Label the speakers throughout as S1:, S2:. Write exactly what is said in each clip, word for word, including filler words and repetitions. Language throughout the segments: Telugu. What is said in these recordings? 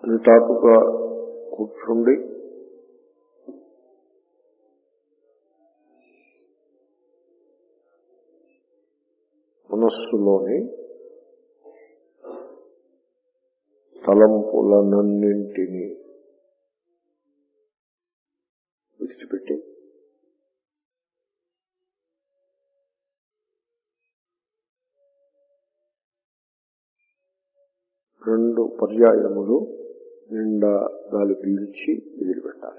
S1: నిటారుగా కూర్చుండి మనస్సులోని తలంపులనన్నింటినీ విడిచిపెట్టి రెండు పర్యాయములు నిండా గాలి పీల్చి వదిలిపెట్టాలి.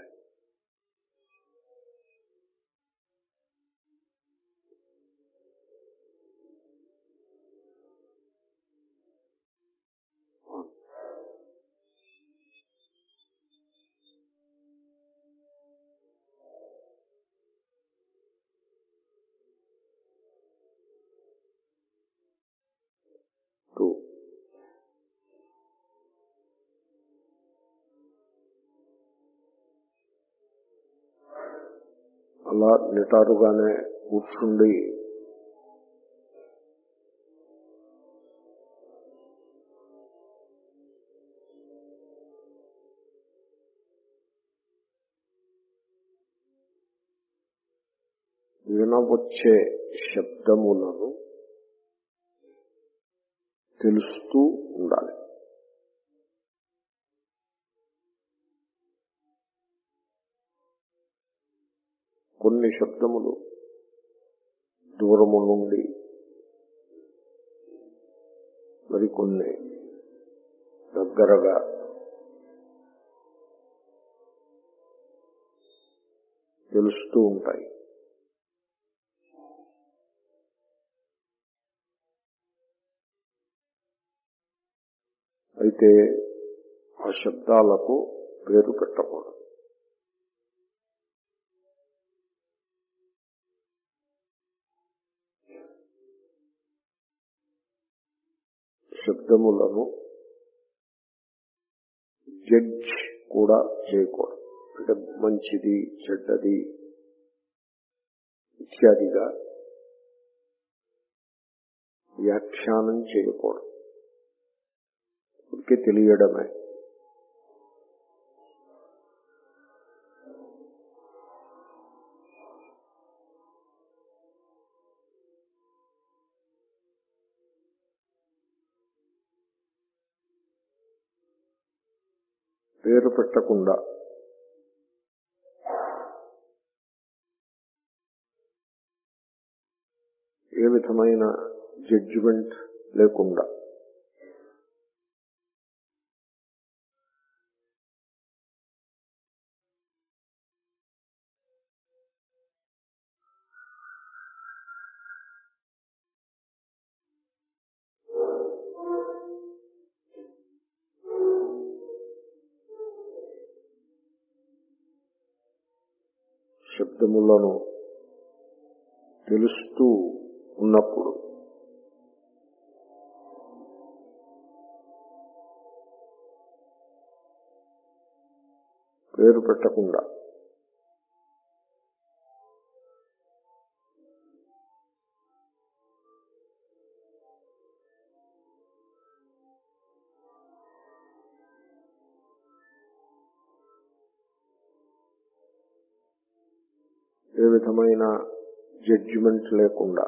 S1: టూ అలా నిటారుగానే కూర్చుండి వినవచ్చే శబ్దములను తెలుస్తూ ఉండాలి. కొన్ని శబ్దములు దూరము నుండి, మరికొన్ని దగ్గరగా, తెలుస్తూ ఉంటాయి. అయితే ఆ శబ్దాలకు పేరు పెట్టకూడదు. శబ్దములను జడ్జ్ కూడా చేయకూడదు. అంటే మంచిది చెడ్డది ఇత్యాదిగా వ్యాఖ్యానం చేయకూడదు. ఊరికే తెలియడమే. పేరు పెట్టకుండా ఏ విధమైన జడ్జిమెంట్ లేకుండా శబ్దములను తెలుస్తూ ఉన్నప్పుడు పేరు పెట్టకుండా ఏ విధమైన జడ్జిమెంట్ లేకుండా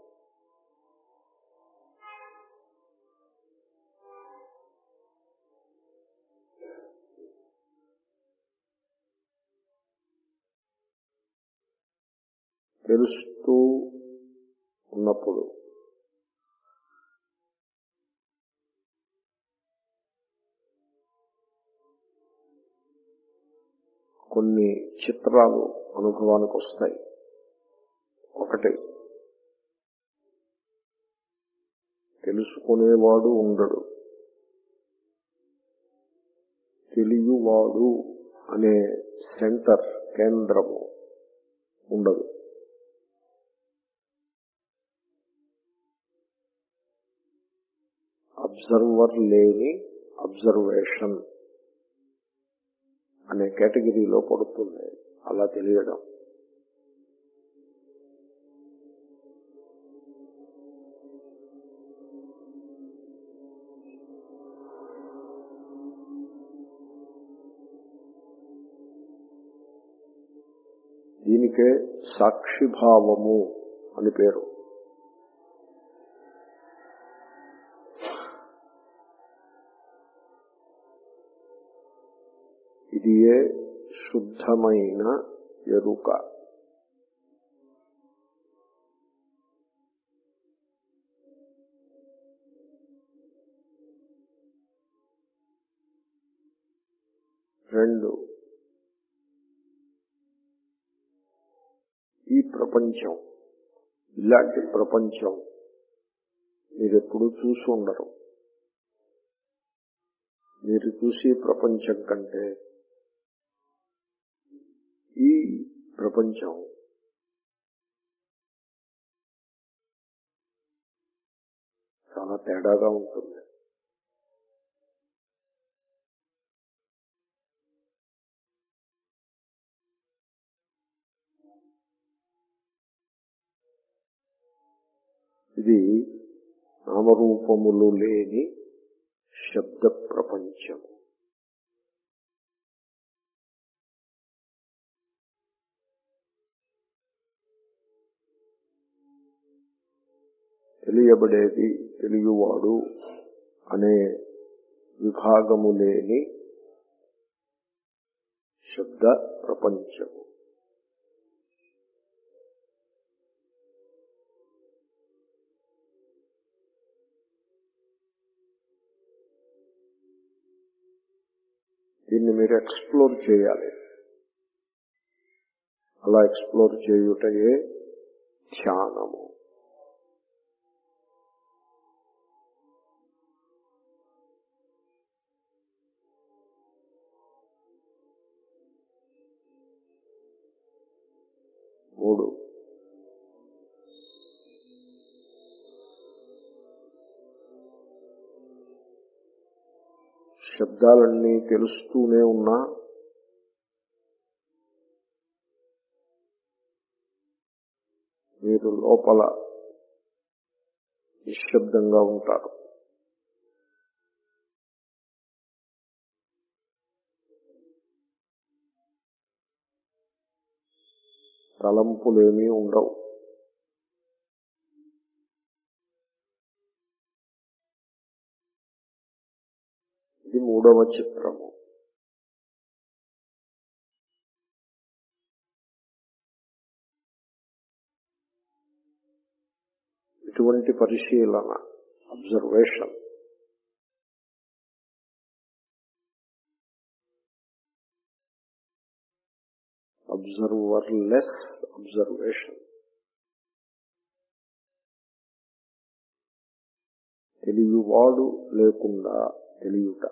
S1: తెలుస్తూ ఉన్నప్పుడు కొన్ని చిత్రాలు అనుభవానికి వస్తాయి. ఒకటి, తెలుసుకునేవాడు ఉండడు, తెలియవాడు అనే సెంటర్ కేంద్రము ఉండదు. అబ్జర్వర్ లేని అబ్జర్వేషన్ అనే కేటగిరీలో పడుతుంది. అలా తెలియడం. దీనికే సాక్షిభావము అని పేరు. ఇది ఏ శుద్ధమైన ఎరుక. రెండు, ఈ ప్రపంచం, ఇలాంటి ప్రపంచం మీరెప్పుడు చూసి ఉండరు. మీరు చూసి ప్రపంచం కంటే ఈ ప్రపంచం చాలా తేడాగా ఉంటుంది. ఇది నామరూపములు లేని శబ్ద ప్రపంచం. తెలియబడేది, తెలియవాడు అనే విభాగము లేని శబ్ద ప్రపంచము. దీన్ని మీరు ఎక్స్ప్లోర్ చేయాలి. అలా ఎక్స్ప్లోర్ చేయుటయే ధ్యానము. మూడు, శబ్దాలన్నీ తెలుస్తూనే ఉన్నా మీరు లోపల నిశ్శబ్దంగా ఉంటారు. తలంపులేమీ ఉండవు. ఇది మూడవ చిత్రము. ఇటువంటి పరిశీలన, అబ్జర్వేషన్ అబ్జర్వర్లెస్ అబ్జర్వేషన్, తెలియవాడు లేకుండా తెలియుట.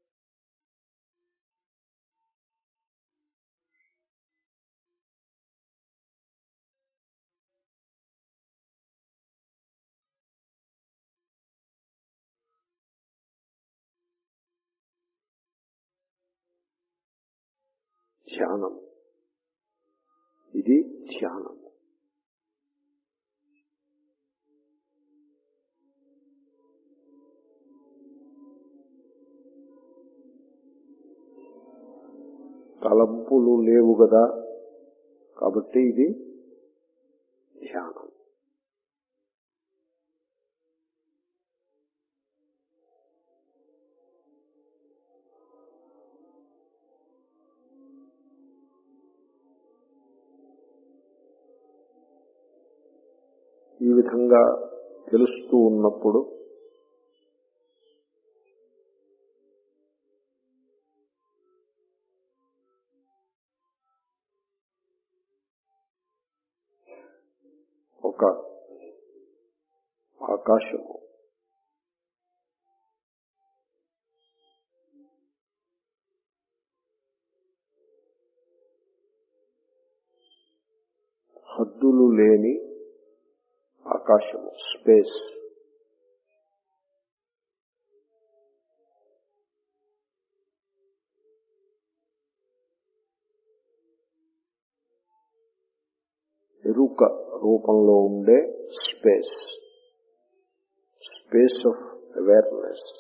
S1: ధ్యానము. ఇది ధ్యానము. తలంపులు లేవు కదా, కాబట్టి ఇది ధ్యానం. ఈ విధంగా తెలుస్తూ ఉన్నప్పుడు ఒక ఆకాశము, హద్దులు లేని ఆకాశము, స్పేస్, ఎరుక రూపంలో ఉండే స్పేస్, స్పేస్ ఆఫ్ అవేర్నెస్.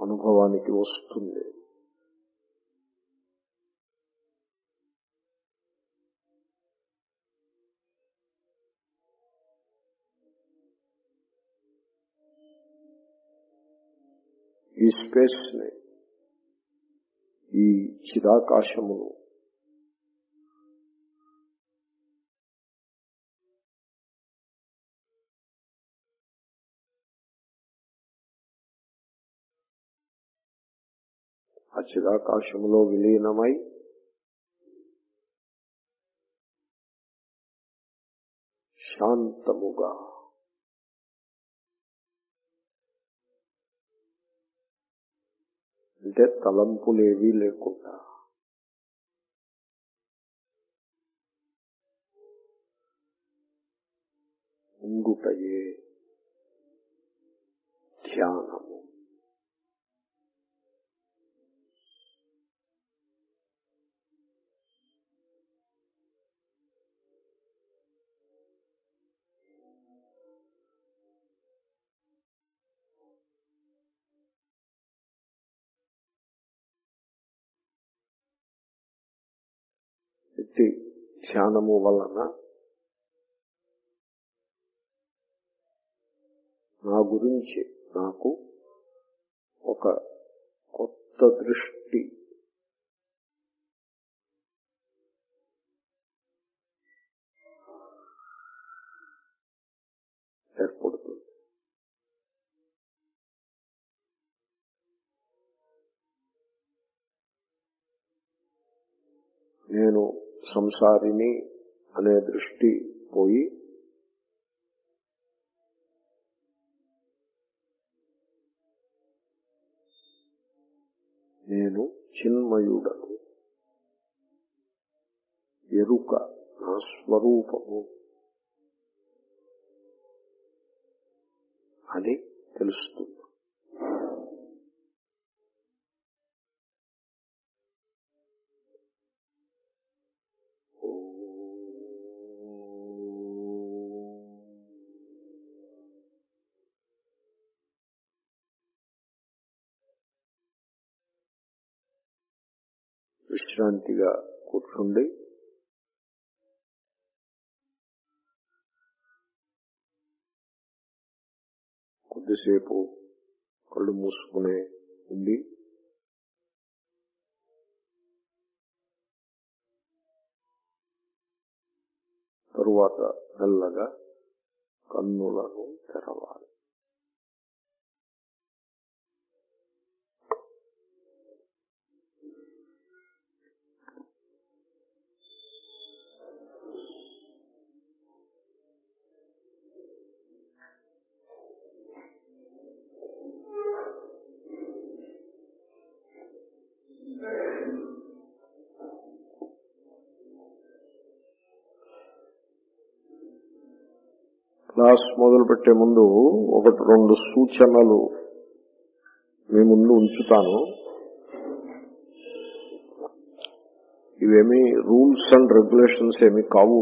S1: అనుభవానికి వస్తుంది. ఈ స్పేస్ ని, ఈ చిదాకాశమును ఆ చిదాకాశములో విలీనమై శాంతముగా అంటే తలంపులేవీ లేకుండా ఉండుటయే ధ్యానము. ఇట్టి ధ్యానము వలన నా గురించి నాకు ఒక కొత్త దృష్టి ఏర్పడుతుంది. నేను సంసారిని అనే దృష్టి పోయి నేను చిన్మయుడను, ఎరుక నా స్వరూపము అని తెలుస్తుంది. విశ్రాంతిగా కూర్చుండి కొద్దిసేపు కళ్ళు మూసుకునే ఉండి తరువాత మెల్లగా కన్నులను తెరవాలి. క్లాస్ మొదలు పెట్టే ముందు ఒకటి రెండు సూచనలు మీ ముందు ఉంచుతాను. ఇవేమీ రూల్స్ అండ్ రెగ్యులేషన్స్ ఏమీ కావు.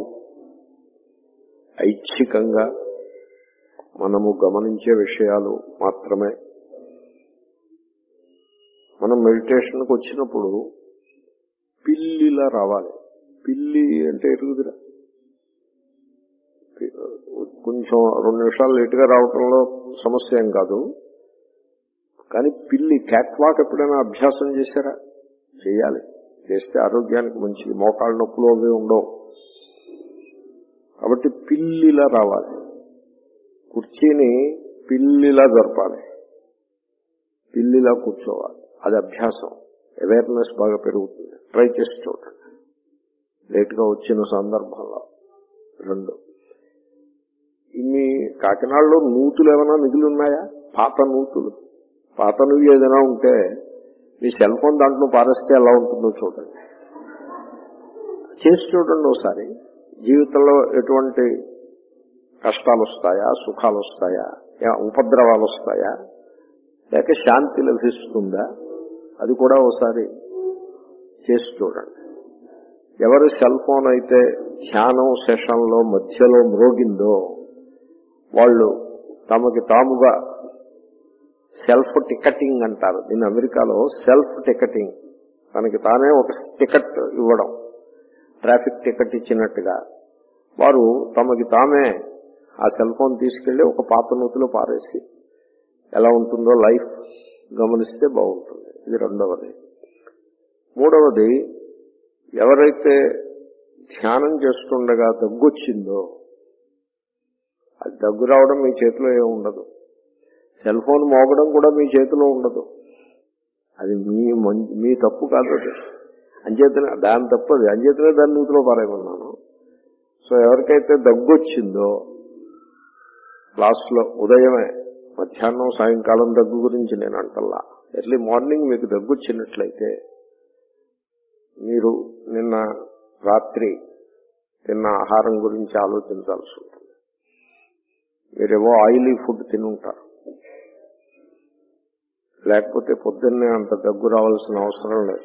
S1: ఐచ్ఛికంగా మనము గమనించే విషయాలు మాత్రమే. మనం మెడిటేషన్కి వచ్చినప్పుడు పిల్లిలా రావాలి. పిల్లి అంటే ఎరుగుదిరా, కొంచెం రెండు నిమిషాలు లేటుగా రావటంలో సమస్య ఏం కాదు. కానీ పిల్లి క్యాట్ వాక్ ఎప్పుడైనా అభ్యాసం చేశారా? చేయాలి. చేస్తే ఆరోగ్యానికి మంచిది. మోకాళ్ళ నొప్పులు అవి ఉండవు. కాబట్టి పిల్లిలా రావాలి. కుర్చీని పిల్లిలా జరపాలి, పిల్లిలా కూర్చోవాలి. అది అభ్యాసం. అవేర్నెస్ బాగా పెరుగుతుంది. ట్రై చేసి చూడండి లేటుగా వచ్చిన సందర్భంలో. రెండు, ఇన్ని కాకినాడలో నూతులు ఏమైనా మిగిలి ఉన్నాయా? పాత నూతులు, పాత నువ్వు ఏదైనా ఉంటే మీ సెల్ ఫోన్ దాంట్లో పారేస్తే ఎలా ఉంటుందో చూడండి. చేసి చూడండి ఒకసారి. జీవితంలో ఎటువంటి కష్టాలు వస్తాయా, సుఖాలు వస్తాయా, ఉపద్రవాలు వస్తాయా, లేక శాంతి లభిస్తుందా, అది కూడా ఒకసారి చేసి చూడండి. ఎవరి సెల్ ఫోన్ అయితే ధ్యానం సెషన్లో మధ్యలో మ్రోగిందో వాళ్ళు తమకి తాముగా సెల్ఫ్ టికెటింగ్ అంటారు దీన్ని అమెరికాలో. సెల్ఫ్ టికెటింగ్, తనకి తానే ఒక టికెట్ ఇవ్వడం, ట్రాఫిక్ టికెట్ ఇచ్చినట్టుగా వారు తమకి తామే ఆ సెల్ ఫోన్ తీసుకెళ్లి ఒక పాత నూతిలో పారేసి ఎలా ఉంటుందో లైఫ్ గమనిస్తే బాగుంటుంది. ఇది రెండవది. మూడవది, ఎవరైతే ధ్యానం చేస్తుండగా దగ్గొచ్చిందో, అది దగ్గు రావడం మీ చేతిలో ఏమి ఉండదు, సెల్ ఫోన్ మోగడం కూడా మీ చేతిలో ఉండదు, అది మీ మీ తప్పు కాదు. అది అంచేతనే దాని తప్పు, అది అంచేతనే దాన్ని నూతిలో పారేయమన్నాను. సో ఎవరికైతే దగ్గొచ్చిందో, క్లాస్లో ఉదయమే, మధ్యాహ్నం సాయంకాలం దగ్గు గురించి నేను అంటల్లా, ఎర్లీ మార్నింగ్ మీకు దగ్గొచ్చినట్లయితే మీరు నిన్న రాత్రి తిన్న ఆహారం గురించి ఆలోచించాల్సి ఉంటుంది. మీరేవో ఆయిలీ ఫుడ్ తిని ఉంటారు, లేకపోతే పొద్దున్నే అంత దగ్గు రావాల్సిన అవసరం లేదు.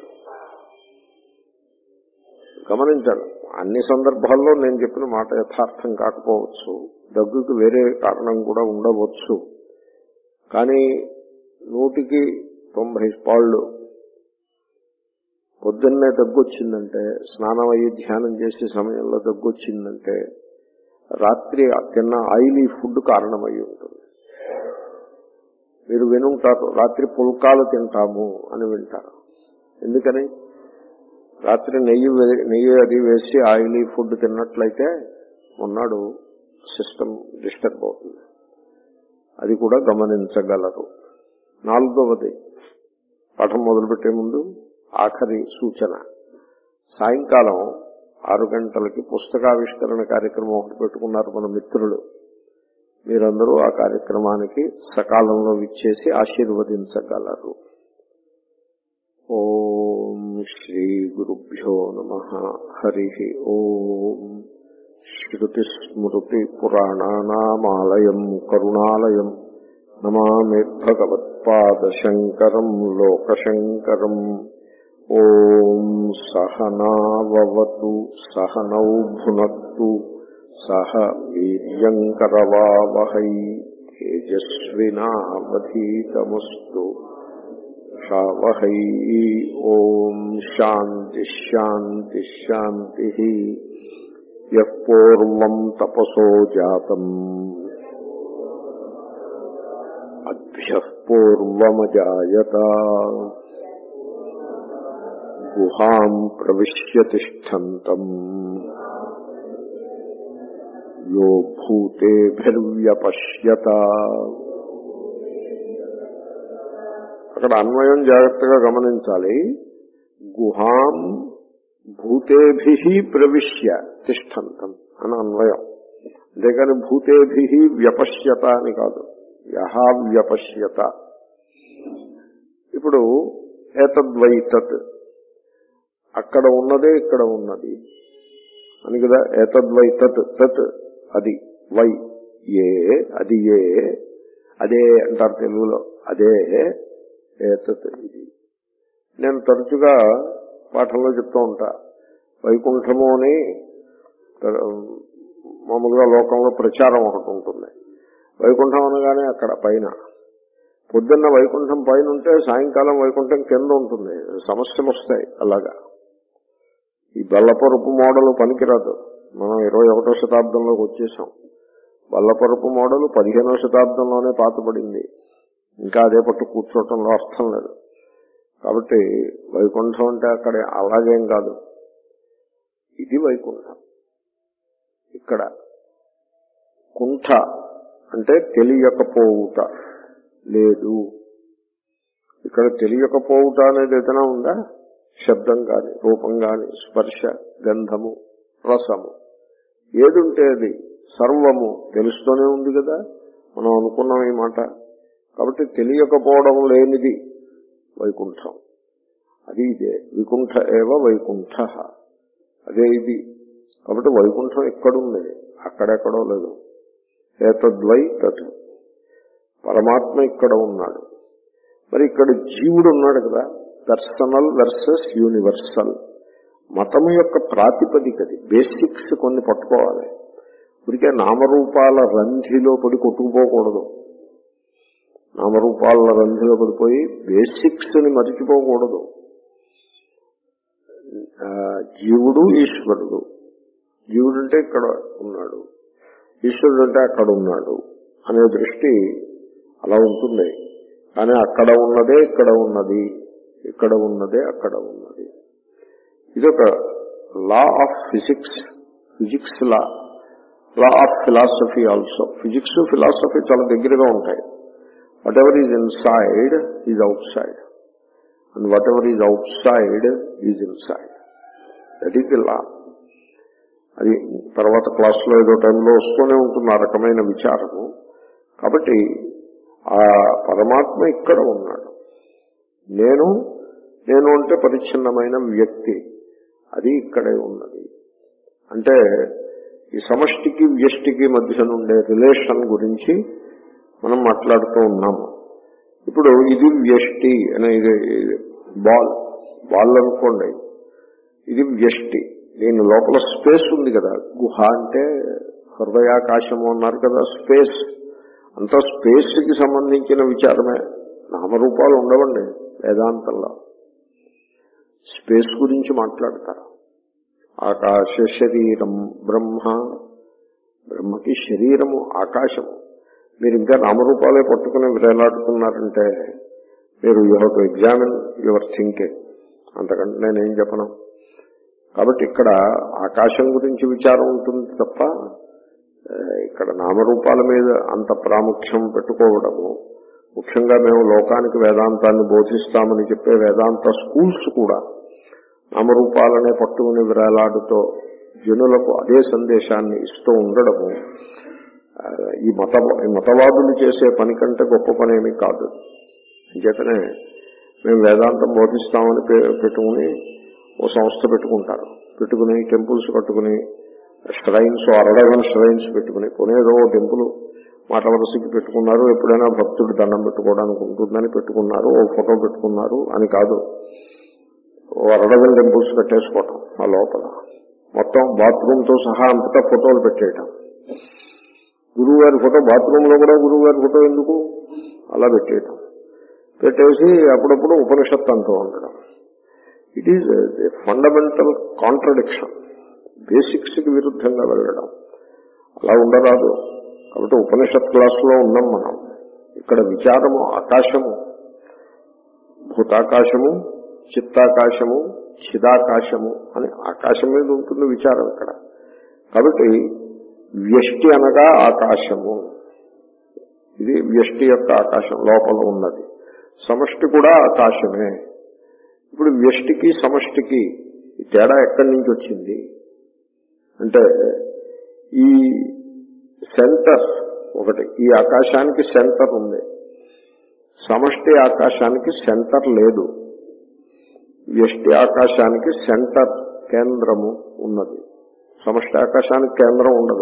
S1: గమనించండి, అన్ని సందర్భాల్లో నేను చెప్పిన మాట యథార్థం కాకపోవచ్చు, దగ్గుకి వేరే కారణం కూడా ఉండవచ్చు. కానీ నూటికి తొంభై పాళ్ళు పొద్దున్నే దగ్గొచ్చిందంటే, స్నానం అయ్యి ధ్యానం చేసే సమయంలో దగ్గొచ్చిందంటే రాత్రి తిన్న ఆయిలీ ఫుడ్ కారణమై ఉంటుంది. మీరు వినుంటారు, రాత్రి పుల్కాలు తింటాము అని వింటారు. ఎందుకని? రాత్రి నెయ్యి నెయ్యి అది వేసి ఆయిలీ ఫుడ్ తిన్నట్లయితే మొన్నాడు సిస్టమ్ డిస్టర్బ్ అవుతుంది. అది కూడా గమనించగలరు. నాలుగవది, పాఠం మొదలుపెట్టే ముందు ఆఖరి సూచన. సాయంకాలం ఆరు గంటలకి పుస్తకావిష్కరణ కార్యక్రమం ఒకటి పెట్టుకున్నారు మన మిత్రులు. మీరందరూ ఆ కార్యక్రమానికి సకాలంలో విచ్చేసి ఆశీర్వదించగలరు. ఓం శ్రీ గురుభ్యో నమః. హరి ఓం. శ్రుతి స్మృతి పురాణానామాలయం కరుణాలయం నమామి భగవత్పాదశంకరం లోకశంకరం. ఓం సహనావవతు సహనౌ భునక్తు సహ వీర్యంకరవావహై తేజస్వినావధీతమస్తు షావహై. ఓం శాంతి శాంతి శాంతి. యః పూర్వం తపసో జాతం అభ్యః పూర్వమజాయత గుహాం ప్రవిశ్య తిష్టంతం యో భూతేభిర్వ్యపశ్యత. అక్కడ అన్వయం జాగ్రత్తగా గమనించాలి. గుహాం భూతేభిః ప్రవిశ్య తిష్టంతం అని అన్వయం, అంతేకాని భూతేభిః వ్యపశ్యత అని కాదు. యహ వ్యపశ్యత. ఇప్పుడు ఏతద్వైతత్, అక్కడ ఉన్నదే ఇక్కడ ఉన్నది అని కదా. ఏతద్వైతత్, తత్ అది, వై ఏ అది, ఏ అదే అంటారు తెలుగులో, అదే ఏతత్ ఇది. నేను తరచుగా పాఠంలో చెప్తూ ఉంటా, వైకుంఠము అని మామూలుగా లోకంలో ప్రచారం ఒకటి ఉంటుంది. వైకుంఠం అనగానే అక్కడ పైన, పొద్దున్న వైకుంఠం పైన ఉంటే సాయంకాలం వైకుంఠం కింద ఉంటుంది. సమస్యలు వస్తాయి. అలాగా ఈ బల్లపరుపు మోడల్ పనికిరాదు. మనం ఇరవై ఒకటో శతాబ్దంలోకి వచ్చేసాం. బల్లపరుపు మోడల్ పదిహేనవ శతాబ్దంలోనే పాతపడింది. ఇంకా అదే పట్టు కూర్చోవటంలో అర్థం లేదు. కాబట్టి వైకుంఠం అంటే అక్కడ అలాగేం కాదు. ఇది వైకుంఠం. ఇక్కడ కుంఠ అంటే తెలియకపోవుట లేదు. ఇక్కడ తెలియకపోవుట అనేది ఏదైనా ఉందా? శబ్దం కాని, రూపం కాని, స్పర్శ, గంధము, రసము, ఏదుంటే అది సర్వము తెలుస్తూనే ఉంది కదా. మనం అనుకున్నాం ఈ మాట. కాబట్టి తెలియకపోవడం లేనిది వైకుంఠం. అది ఇదే. వికుంఠ ఏవ వైకుంఠ, అదే ఇది. కాబట్టి వైకుంఠం ఎక్కడుంది, అక్కడెక్కడో లేదు. ఏతద్వై తత్, పరమాత్మ ఇక్కడ ఉన్నాడు. మరి ఇక్కడ జీవుడు ఉన్నాడు కదా. Personal versus universal. మతము యొక్క ప్రాతిపదికది, బేసిక్స్ కొన్ని పట్టుకోవాలి. ఇప్పటికే నామరూపాల రంధిలో పడి కొట్టుకుపోకూడదు. నామరూపాల రంధిలో పడిపోయి బేసిక్స్ ని మరిచిపోకూడదు. జీవుడు ఈశ్వరుడు, జీవుడు అంటే ఇక్కడ ఉన్నాడు, ఈశ్వరుడు అంటే అక్కడ ఉన్నాడు అనే దృష్టి అలా ఉంటుంది. కానీ అక్కడ ఉన్నదే ఇక్కడ ఉన్నది, ఇక్కడ ఉన్నదే అక్కడ ఉన్నది. ఇదొక law of physics, physics law, law of philosophy also. Physics philosophy చాలా దగ్గరగా ఉంటాయి. Whatever is inside is outside, and whatever is outside is inside. That is the law. అది తర్వాత క్లాసులో ఏదో టైంలో వస్తూనే ఉంటుంది ఆ రకమైన విచారము. కాబట్టి ఆ పరమాత్మ ఇక్కడ ఉన్నాడు. నేను నేను అంటే పరిచ్ఛిన్నమైన వ్యక్తి, అది ఇక్కడే ఉన్నది. అంటే ఈ సమష్టికి వ్యష్టికి మధ్య నుండే రిలేషన్ గురించి మనం మాట్లాడుతూ ఉన్నాము. ఇప్పుడు ఇది వ్యష్టి అనే ఇది బాల్ బాల్ అనుకోండి, ఇది వ్యష్టి. దీని లోపల స్పేస్ ఉంది కదా, గుహ అంటే హృదయాకాశము అన్నారు కదా, స్పేస్ అంతా స్పేస్ కి సంబంధించిన విచారమే. నామరూపాలు ఉండవండి వేదాంతంలో. స్పేస్ గురించి మాట్లాడతారు. ఆకాశ శరీరం బ్రహ్మ, బ్రహ్మకి శరీరము ఆకాశము. మీరు ఇంకా నామరూపాలే పట్టుకుని వేలాడుతున్నారంటే మీరు you have to examine your thinking. అంతకంటే నేనేం చెప్పను. కాబట్టి ఇక్కడ ఆకాశం గురించి విచారం ఉంటుంది తప్ప ఇక్కడ నామరూపాల మీద అంత ప్రాముఖ్యం పెట్టుకోవడము. ముఖ్యంగా మేము లోకానికి వేదాంతాన్ని బోధిస్తామని చెప్పే వేదాంత స్కూల్స్ కూడా నామరూపాలనే పట్టుకుని విరాలాడుతో జనులకు అదే సందేశాన్ని ఇస్తూ ఉండడము ఈ మత ఈ మతవాదులు చేసే పని కంటే గొప్ప పనేమీ కాదు. అంచేతనే మేము వేదాంతం బోధిస్తామని పెట్టుకుని ఓ సంస్థ పెట్టుకుంటారు. పెట్టుకుని టెంపుల్స్ కట్టుకుని ష్రైన్స్ అరడగన్ ష్రైన్స్ పెట్టుకుని కొనేదో టెంపుల్ మాట వరుసకి పెట్టుకున్నారు. ఎప్పుడైనా భక్తుడు దండం పెట్టుకోవడానికి ఉంటుందని పెట్టుకున్నారు, ఓ ఫోటో పెట్టుకున్నారు అని కాదు. ఓ అరడగన్ టెంపుల్స్ కట్టేసుకోవటం, ఆ లోపల మొత్తం బాత్రూమ్ తో సహా అంతటా ఫోటోలు పెట్టేయటం. గురువు గారి ఫోటో బాత్రూమ్ లో కూడా గురువు గారి ఫోటో ఎందుకు అలా పెట్టేయటం. పెట్టేసి అప్పుడప్పుడు ఉపనిషత్తు అంటూ ఉండడం. It is fundamental contradiction. Basics కి విరుద్ధంగా వెళ్ళడం అలా ఉండరాదు. కాబట్టి ఉపనిషత్ క్లాసులో ఉన్నాం మనం. ఇక్కడ విచారము ఆకాశము, భూతాకాశము, చిత్తాకాశము, చిదాకాశము అని ఆకాశం మీద ఉంటుంది విచారం ఇక్కడ. కాబట్టి వ్యష్టి అనగా ఆకాశము, ఇది వ్యష్టి యొక్క ఆకాశం లోపల ఉన్నది. సమష్టి కూడా ఆకాశమే. ఇప్పుడు వ్యష్టికి సమష్టికి తేడా ఎక్కడి నుంచి వచ్చింది అంటే ఈ సెంటర్ ఒకటి, ఈ ఆకాశానికి సెంటర్ ఉంది, సమష్టి ఆకాశానికి సెంటర్ లేదు. వ్యష్టి ఆకాశానికి సెంటర్ కేంద్రము ఉన్నది, సమష్టి ఆకాశానికి కేంద్రం ఉండదు.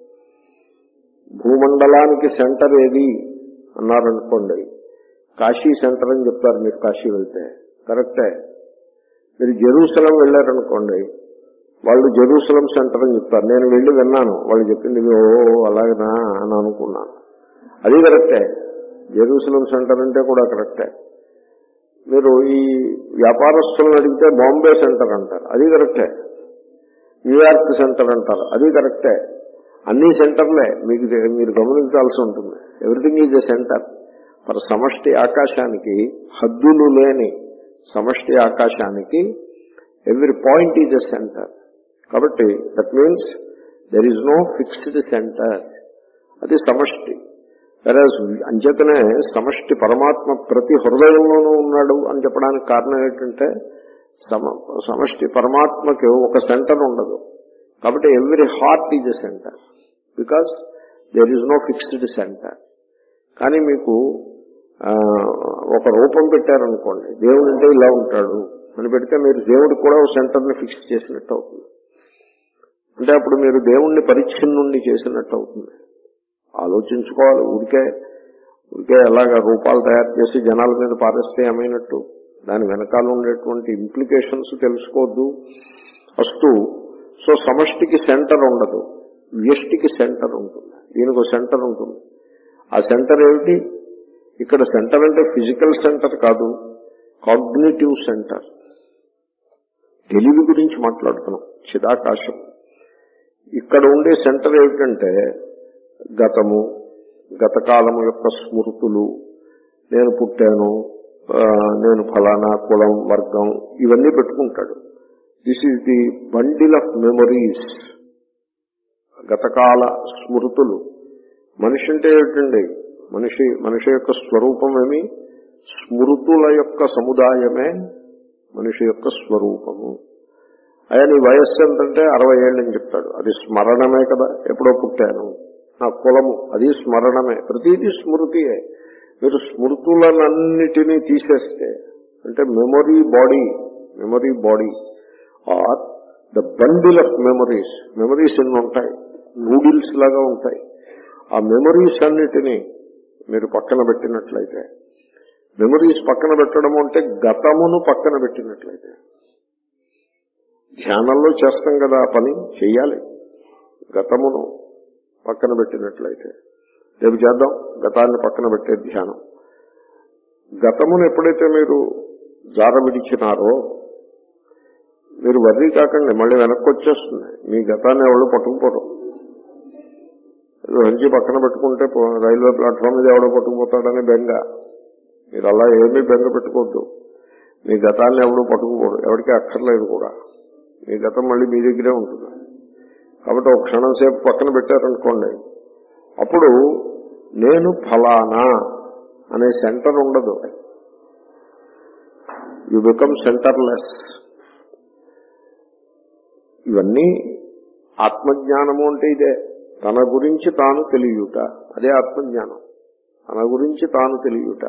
S1: భూమండలానికి సెంటర్ ఏది అన్నారనుకోండి, కాశీ సెంటర్ అని చెప్తారు మీరు కాశీ వెళ్తే, కరెక్టే. మీరు జెరూసలం వెళ్ళారనుకోండి, వాళ్ళు జెరూసలం సెంటర్ అని చెప్తారు. నేను వెళ్ళి విన్నాను, వాళ్ళు చెప్పింది ఓ అలాగనా అని అనుకున్నాను. అది కరెక్టే, జెరూసలం సెంటర్ అంటే కూడా కరెక్టే. మీరు ఈ వ్యాపారస్తులను అడిగితే బాంబే సెంటర్ అంటారు, అది కరెక్టే. న్యూయార్క్ సెంటర్ అంటారు, అది కరెక్టే. అన్ని సెంటర్లే మీకు మీరు గమనించాల్సి ఉంటుంది. Everything is a centre. మరి సమష్టి ఆకాశానికి హద్దులు లేని సమష్టి ఆకాశానికి every point is a centre. కాబట్టి that means there is no fixed centre. అది సమష్టి. వెరాజ్ అంచేతనే సమష్టి పరమాత్మ ప్రతి హృదయంలోనూ ఉన్నాడు అని చెప్పడానికి కారణం ఏంటంటే సమ సమష్టి పరమాత్మకి ఒక సెంటర్ ఉండదు. కాబట్టి every heart is a centre because there is no fixed centre. కానీ మీకు ఒక రూపం పెట్టారనుకోండి, దేవుడు అంటే ఇలా ఉంటాడు అని పెడితే మీరు దేవుడికి కూడా ఒక సెంటర్ని ఫిక్స్ చేసినట్టు అవుతుంది. అంటే అప్పుడు మీరు దేవుణ్ణి పరిచ్ఛిన్నుండి చేసినట్టు అవుతుంది. ఆలోచించుకోవాలి. ఊరికే ఊరికే ఎలాగా రూపాలు తయారు చేసి జనాల మీద పారేస్తే ఏమైనట్టు, దాని వెనకాల ఉండేటువంటి ఇంప్లికేషన్స్ తెలుసుకోవద్దు. అస్తు సో సమష్టికి సెంటర్ ఉండదు, వ్యష్టికి సెంటర్ ఉంటుంది. దీనికి ఒక సెంటర్ ఉంటుంది. ఆ సెంటర్ ఏమిటి? ఇక్కడ సెంటర్ అంటే ఫిజికల్ సెంటర్ కాదు, కాగ్నిటివ్ సెంటర్. తెలివి గురించి మాట్లాడుతున్నాం, చిదాకాశం. ఇక్కడ ఉండే సెంటర్ ఏమిటంటే గతము, గతకాలము యొక్క స్మృతులు, నేను పుట్టాను, నేను ఫలానా కులం వర్గం, ఇవన్నీ పెట్టుకుంటాడు. This is the bundle of memories. గతకాల స్మృతులు. మనిషి అంటే ఏమిటండి? మనిషి మనిషి యొక్క స్వరూపం ఏమి? స్మృతుల యొక్క సముదాయమే మనిషి యొక్క స్వరూపము. అయ్యా నీ వయస్సు ఎంతంటే అరవై ఏళ్ళని చెప్తాడు, అది స్మరణమే కదా. ఎప్పుడో పుట్టాను, నా కులము, అది స్మరణమే. ప్రతిదీ స్మృతియే. మీరు స్మృతులనన్నిటినీ తీసేస్తే అంటే memory body, memory body are the bundle of memories. Memories ఎన్ని ఉంటాయి, నూడిల్స్ లాగా ఉంటాయి. ఆ మెమరీస్ అన్నిటినీ మీరు పక్కన పెట్టినట్లయితే, మెమరీస్ పక్కన పెట్టడం అంటే గతమును పక్కన పెట్టినట్లయితే, ధ్యానంలో చేస్తాం కదా ఆ పని, చెయ్యాలి. గతమును పక్కన పెట్టినట్లయితే, రేపు చేద్దాం గతాన్ని పక్కన పెట్టే ధ్యానం. గతమును ఎప్పుడైతే మీరు జార విడిచినారో మీరు వర్రీ కాకండి, మళ్ళీ వెనక్కి వచ్చేస్తుంది. మీ గతాన్ని ఎవరు పట్టుకుపోవడం. హంచి పక్కన పెట్టుకుంటే రైల్వే ప్లాట్ఫామ్ మీద ఎవడో పట్టుకుపోతాడని బెంగ. మీరు అలా ఏమీ బెంగ పెట్టుకోవద్దు. మీ గతాన్ని ఎవడో పట్టుకుపోడు, ఎవరికి అక్కర్లేదు కూడా. మీ గతం మళ్ళీ మీ దగ్గరే ఉంటుంది. కాబట్టి ఒక క్షణం సేపు పక్కన పెట్టారనుకోండి, అప్పుడు నేను ఫలానా అనే సెంటర్ ఉండదు. You become centreless. ఇవన్నీ ఆత్మజ్ఞానము అంటే ఇదే. తన గురించి తాను తెలియుట, అదే ఆత్మజ్ఞానం. తన గురించి తాను తెలియుట.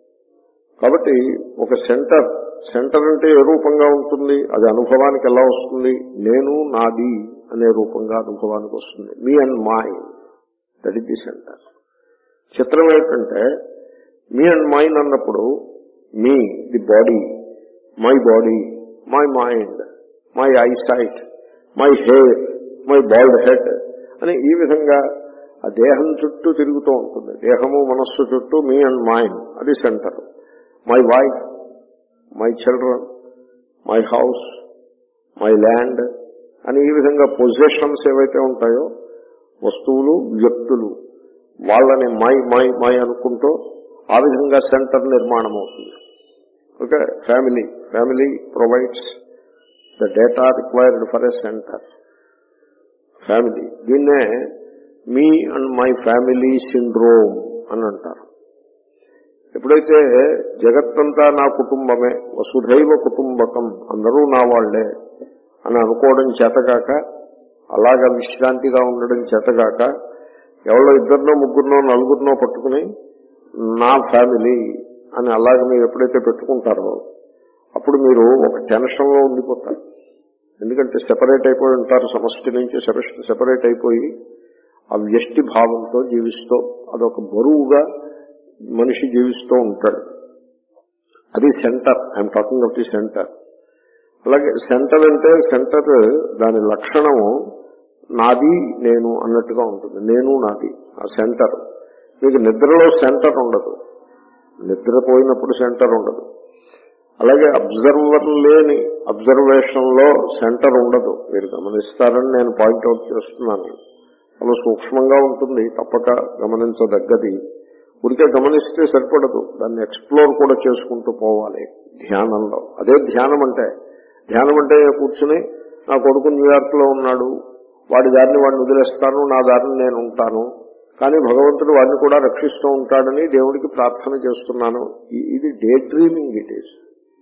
S1: కాబట్టి ఒక సెంటర్, సెంటర్ అంటే ఏ రూపంగా ఉంటుంది? అది అనుభవానికి ఎలా వస్తుంది? నేను నాది అనే రూపంగా అనుభవానికి వస్తుంది. Me and mine, that is the centre. చిత్రం ఏంటంటే మీ అండ్ మైన్ అన్నప్పుడు me the body, my body, my mind, my eyesight, my hair, my bald head అని ఈ విధంగా ఆ దేహం చుట్టూ తిరుగుతూ ఉంటుంది. దేహము మనస్సు చుట్టూ మీ అండ్ మైండ్, అది centre. My wife, my children, my house, my land అని ఈ విధంగా పొజిషన్స్ ఏవైతే ఉంటాయో, వస్తువులు, వ్యక్తులు, వాళ్ళని మై మై మై అనుకుంటూ ఆ విధంగా సెంటర్ నిర్మాణం అవుతుంది. Okay, family, family provides the data required for a centre. Family, దీన్నే me and my family syndrome అని అంటారు. ఎప్పుడైతే జగత్తంతా నా కుటుంబమే, వసుధైవ కుటుంబకం, అందరూ నా వాళ్లే అని అనుకోవడం చేతగాక, అలాగా విశ్రాంతిగా ఉండడం చేతగాక, ఎవరో ఇద్దరినో ముగ్గురునో నలుగురినో పట్టుకుని నా ఫ్యామిలీ అని అలాగ మీరు ఎప్పుడైతే పెట్టుకుంటారో అప్పుడు మీరు ఒక టెన్షన్ లో ఉండిపోతారు. ఎందుకంటే సెపరేట్ అయిపోయి ఉంటారు, సమష్టి నుంచి సెపరేట్ అయిపోయి ఆ వ్యష్టి భావంతో జీవిస్తూ అదొక బరువుగా మనిషి జీవిస్తూ ఉంటాడు. అది centre. I'm talking of the centre. అలాగే సెంటర్ అంటే సెంటర్ దాని లక్షణము నాది నేను అన్నట్టుగా ఉంటుంది. నేను నాది ఆ సెంటర్. మీకు నిద్రలో సెంటర్ ఉండదు, నిద్రపోయినప్పుడు సెంటర్ ఉండదు. అలాగే అబ్జర్వర్ లేని అబ్జర్వేషన్ లో సెంటర్ ఉండదు. మీరు గమనిస్తారని నేను పాయింట్అవుట్ చేస్తున్నాను. చాలా సూక్ష్మంగా ఉంటుంది, తప్పక గమనించదగ్గది. ఉడికే గమనిస్తే సరిపడదు, దాన్ని ఎక్స్ప్లోర్ కూడా చేసుకుంటూ పోవాలి ధ్యానంలో. అదే ధ్యానం అంటే. ధ్యానం అంటే కూర్చుని నా కొడుకు న్యూయార్క్ లో ఉన్నాడు, వాడి దారిని వాడిని వదిలేస్తాను, నా దారిని నేను ఉంటాను, కానీ భగవంతుడు వాడిని కూడా రక్షిస్తూ ఉంటాడని దేవుడికి ప్రార్థన చేస్తున్నాను. ఇది day dreaming. It is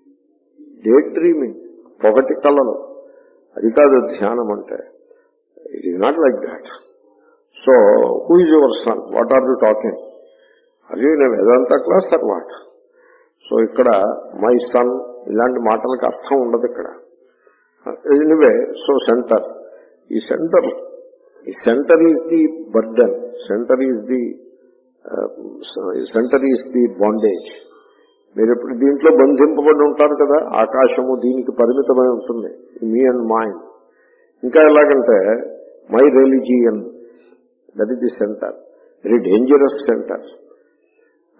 S1: day dreaming, పొగటి కళలు. అది కాదు ధ్యానం అంటే. It is not like that. So who is your son, what are you talking? అది నేను వేదాంత క్లాస్ ఆర్ వాట్? సో ఇక్కడ మై సన్ ఇలాంటి మాటలకు అర్థం ఉండదు ఇక్కడ. ఎనివే, సో సెంటర్, ఈ సెంటర్ ఈ centre is the burden, centre is the centre is the bondage. మీరు ఎప్పుడు దీంట్లో బంధింపబడి ఉంటారు కదా, ఆకాశము దీనికి పరిమితమై ఉంటుంది, మీ అండ్ మైండ్. ఇంకా ఎలాగంటే my religion, that is the centre, very dangerous centre.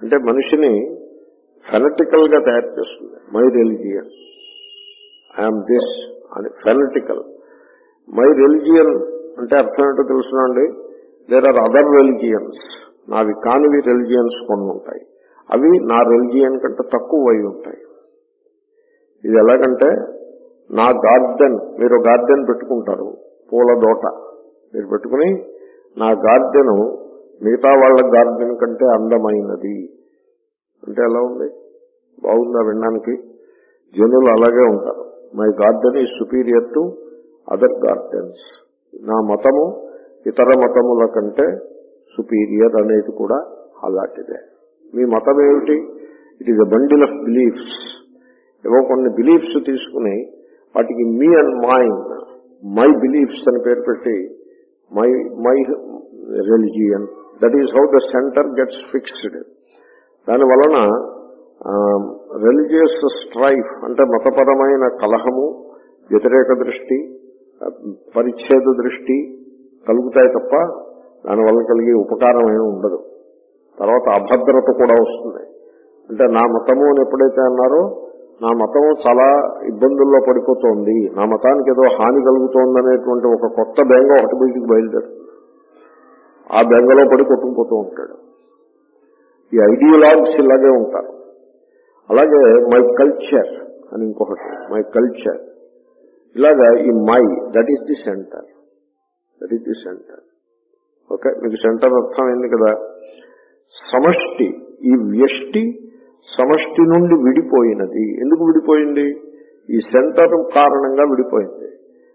S1: అంటే మనిషిని ఫెనటికల్ గా తయారు చేస్తుంది. మై రిలిజియన్, ఐఎమ్ దిస్ అని ఫెనటికల్. మై రిలిజియన్ అంటే అర్థం ఏంటో తెలుసునండి. దేర్ ఆర్ అదర్ రిలిజియన్స్, నావి కానివి రిలిజియన్స్ కొన్ని ఉంటాయి, అవి నా రిలిజియన్ కంటే తక్కువ అయి ఉంటాయి. ఇది ఎలాగంటే నా గార్డెన్, మీరు గార్డెన్ పెట్టుకుంటారు, పూల దోట మీరు పెట్టుకుని నా గార్డెన్ మిగతా వాళ్ళ గార్డెన్ కంటే అందమైనది అంటే ఎలా ఉంది? బాగుందా వినడానికి? జనులు అలాగే ఉంటారు. My garden is superior to other gardens. నా మతము ఇతర మతముల కంటే సుపీరియర్ అనేది కూడా అలాంటిదే. మీ మతం ఏమిటి? It is a bundle of beliefs. ఏవో కొన్ని బిలీఫ్స్ తీసుకుని వాటికి me and mine, my beliefs అని పేరు పెట్టి my my religion, that is how the centre gets fixed. దాని వలన రిలీజియస్ స్ట్రైఫ్ అంటే మతపరమైన కలహము, వ్యతిరేక దృష్టి, పరిచ్ఛేద దృష్టి కలుగుతాయి తప్ప దానివల్ల కలిగే ఉపకారం ఏమి ఉండదు. తర్వాత అభద్రత కూడా వస్తుంది. అంటే నా మతము అని ఎప్పుడైతే అన్నారో, నా మతం చాలా ఇబ్బందుల్లో పడిపోతోంది, నా మతానికి ఏదో హాని కలుగుతోంది అనేటువంటి ఒక కొత్త బెంగ ఒకటి బయటికి బయలుదేరుతుంది. ఆ బెంగలో పడి కొట్టుకుపోతూ ఉంటాడు. ఈ ఐడియాలజీస్ ఇలాగే ఉంటారు. అలాగే మై కల్చర్ అని ఇంకొకటి, మై కల్చర్. ఇలాగా ఈ my, that is the centre, that is the centre. Okay, మీకు సెంటర్ అర్థమైంది కదా. సమష్టి, ఈ వ్యష్టి సమష్టి నుండి విడిపోయినది. ఎందుకు విడిపోయింది? ఈ సెంటర్ కారణంగా విడిపోయింది.